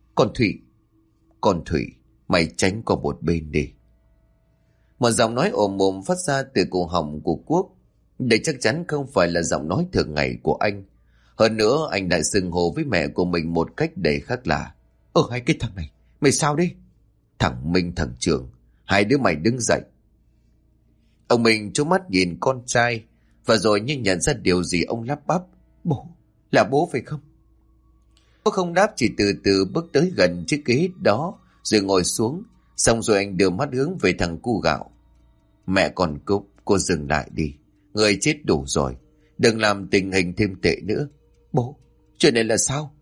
Con Thủy, mày tránh qua một bên đi. Một giọng nói ồm ồm phát ra từ cổ họng của Quốc. Đây chắc chắn không phải là giọng nói thường ngày của anh. Hơn nữa anh đã xưng hô với mẹ của mình một cách đầy khác lạ. Hai cái thằng này, mày sao đấy? Thằng Minh, thằng Trường, hai đứa mày đứng dậy. Ông Minh trố mắt nhìn con trai, và rồi như nhận ra điều gì ông lắp bắp. Bố, là bố phải không? Bố không đáp, chỉ từ từ bước tới gần chiếc ghế đó rồi ngồi xuống. Xong rồi anh đưa mắt hướng về thằng cu gạo. Mẹ còn Cúc, cô dừng lại đi. Người chết đủ rồi, đừng làm tình hình thêm tệ nữa. Bố, chuyện này là sao?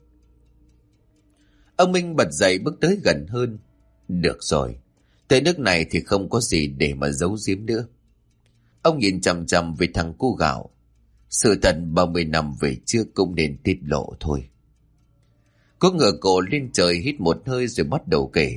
Ông Minh bật dậy bước tới gần hơn. Được rồi, tới nước này thì không có gì để mà giấu giếm nữa. Ông nhìn chằm chằm về thằng cu gạo. Sự thật 30 năm về trước cũng nên tiết lộ thôi. Cô ngửa cổ lên trời hít một hơi rồi bắt đầu kể.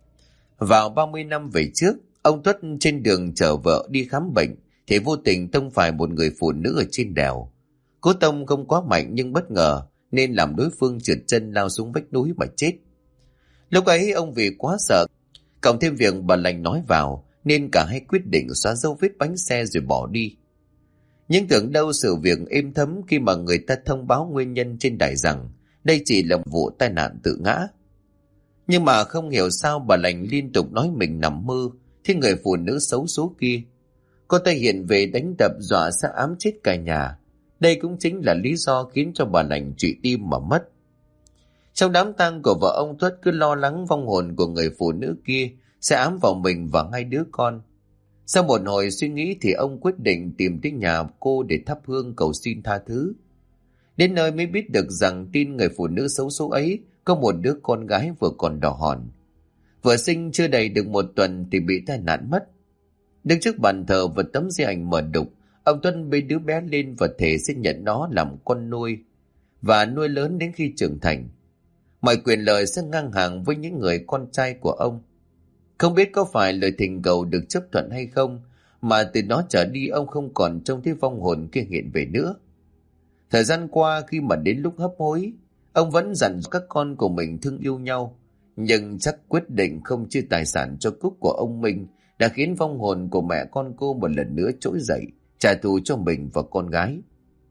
Vào 30 năm về trước, ông Tuất trên đường chở vợ đi khám bệnh thì vô tình tông phải một người phụ nữ ở trên đèo. Cú tông không quá mạnh nhưng bất ngờ nên làm đối phương trượt chân lao xuống vách núi mà chết. Lúc ấy ông vì quá sợ, cộng thêm việc bà lành nói vào, nên cả hai quyết định xóa dấu vết bánh xe rồi bỏ đi. Nhưng tưởng đâu sự việc êm thấm khi mà người ta thông báo nguyên nhân trên đài rằng đây chỉ là vụ tai nạn tự ngã. Nhưng mà không hiểu sao bà lành liên tục nói mình nằm mơ thì người phụ nữ xấu số kia. Cô ta hiện về đánh đập dọa sẽ ám chết cả nhà. Đây cũng chính là lý do khiến cho bà lành trụy tim mà mất. Trong đám tang của vợ ông Tuất cứ lo lắng vong hồn của người phụ nữ kia sẽ ám vào mình và hai đứa con. Sau một hồi suy nghĩ thì ông quyết định tìm tới nhà cô để thắp hương cầu xin tha thứ. Đến nơi mới biết được rằng tin người phụ nữ xấu số ấy có một đứa con gái vừa còn đỏ hòn. Vừa sinh chưa đầy được một tuần thì bị tai nạn mất. Đứng trước bàn thờ và tấm di ảnh mờ đục, ông Tuấn bế đứa bé lên và thề sẽ nhận nó làm con nuôi và nuôi lớn đến khi trưởng thành. Mọi quyền lợi sẽ ngang hàng với những người con trai của ông. Không biết có phải lời thỉnh cầu được chấp thuận hay không, mà từ đó trở đi ông không còn trông thấy vong hồn kia hiện về nữa. Thời gian qua khi mà đến lúc hấp hối, ông vẫn dặn các con của mình thương yêu nhau, nhưng chắc quyết định không chia tài sản cho Cúc của ông Minh đã khiến vong hồn của mẹ con cô một lần nữa trỗi dậy, trả thù cho mình và con gái.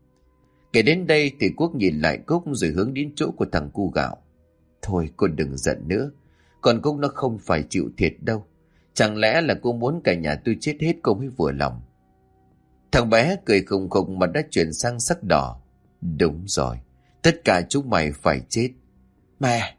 Kể đến đây thì Quốc nhìn lại Cúc rồi hướng đến chỗ của thằng cu gạo. Thôi cô đừng giận nữa, còn Cúc nó không phải chịu thiệt đâu. Chẳng lẽ là cô muốn cả nhà tôi chết hết cô mới vừa lòng? Thằng bé cười khùng khùng mà đã chuyển sang sắc đỏ. Đúng rồi, tất cả chúng mày phải chết. Mẹ!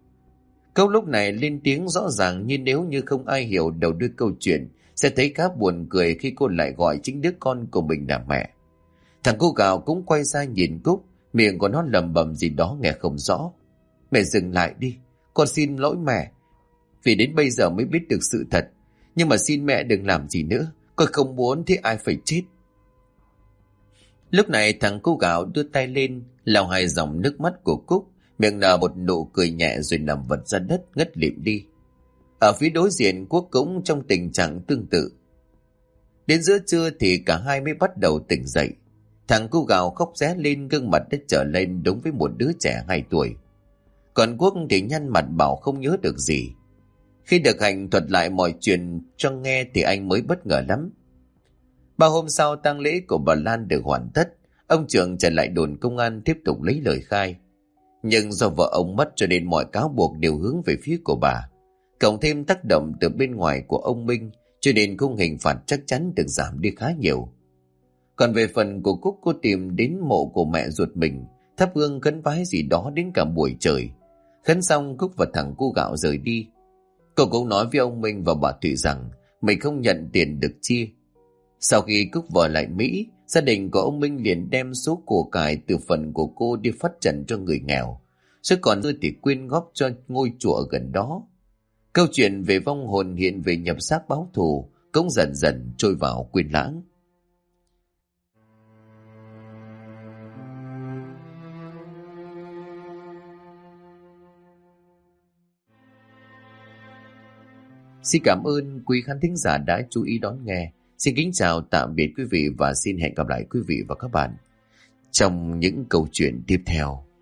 Câu lúc này lên tiếng rõ ràng, như nếu như không ai hiểu đầu đuôi câu chuyện sẽ thấy khá buồn cười khi cô lại gọi chính đứa con của mình là mẹ. Thằng cu gạo cũng quay ra nhìn Cúc, miệng của nó lầm bầm gì đó nghe không rõ. Mẹ dừng lại đi, con xin lỗi mẹ. vì đến bây giờ mới biết được sự thật. Nhưng mà xin mẹ đừng làm gì nữa, con không muốn thấy ai phải chết. Lúc này thằng cô Gạo đưa tay lên lau hai dòng nước mắt của Cúc, miệng nở một nụ cười nhẹ rồi nằm vật ra đất ngất lịm đi. Ở phía đối diện, Quốc cũng trong tình trạng tương tự. Đến giữa trưa thì cả hai mới bắt đầu tỉnh dậy. Thằng cô Gạo khóc ré lên, gương mặt đã trở lên đúng với một đứa trẻ 2 tuổi. Còn Quốc thì nhăn mặt bảo không nhớ được gì. Khi được Hạnh thuật lại mọi chuyện cho nghe thì anh mới bất ngờ lắm. 3 hôm sau, tang lễ của bà Lan được hoàn tất. Ông trưởng trở lại đồn công an tiếp tục lấy lời khai. Nhưng do vợ ông mất cho nên mọi cáo buộc đều hướng về phía của bà. Cộng thêm tác động từ bên ngoài của ông Minh, cho nên khung hình phạt chắc chắn được giảm đi khá nhiều. Còn về phần của Cúc, cô tìm đến mộ của mẹ ruột mình, thắp hương khấn vái gì đó đến cả buổi trời. Khấn xong, Cúc và thằng cô Gạo rời đi. Cô cũng nói với ông Minh và bà Thủy rằng mình không nhận tiền được chia. Sau khi Cúc vợ lại Mỹ, gia đình của ông Minh liền đem số của cải từ phần của cô đi phát trần cho người nghèo. Số còn dư thì quyên góp cho ngôi chùa ở gần đó. Câu chuyện về vong hồn hiện về nhập xác báo thù cũng dần dần trôi vào quên lãng. Xin cảm ơn quý khán thính giả đã chú ý đón nghe. Xin kính chào tạm biệt quý vị và xin hẹn gặp lại quý vị và các bạn trong những câu chuyện tiếp theo.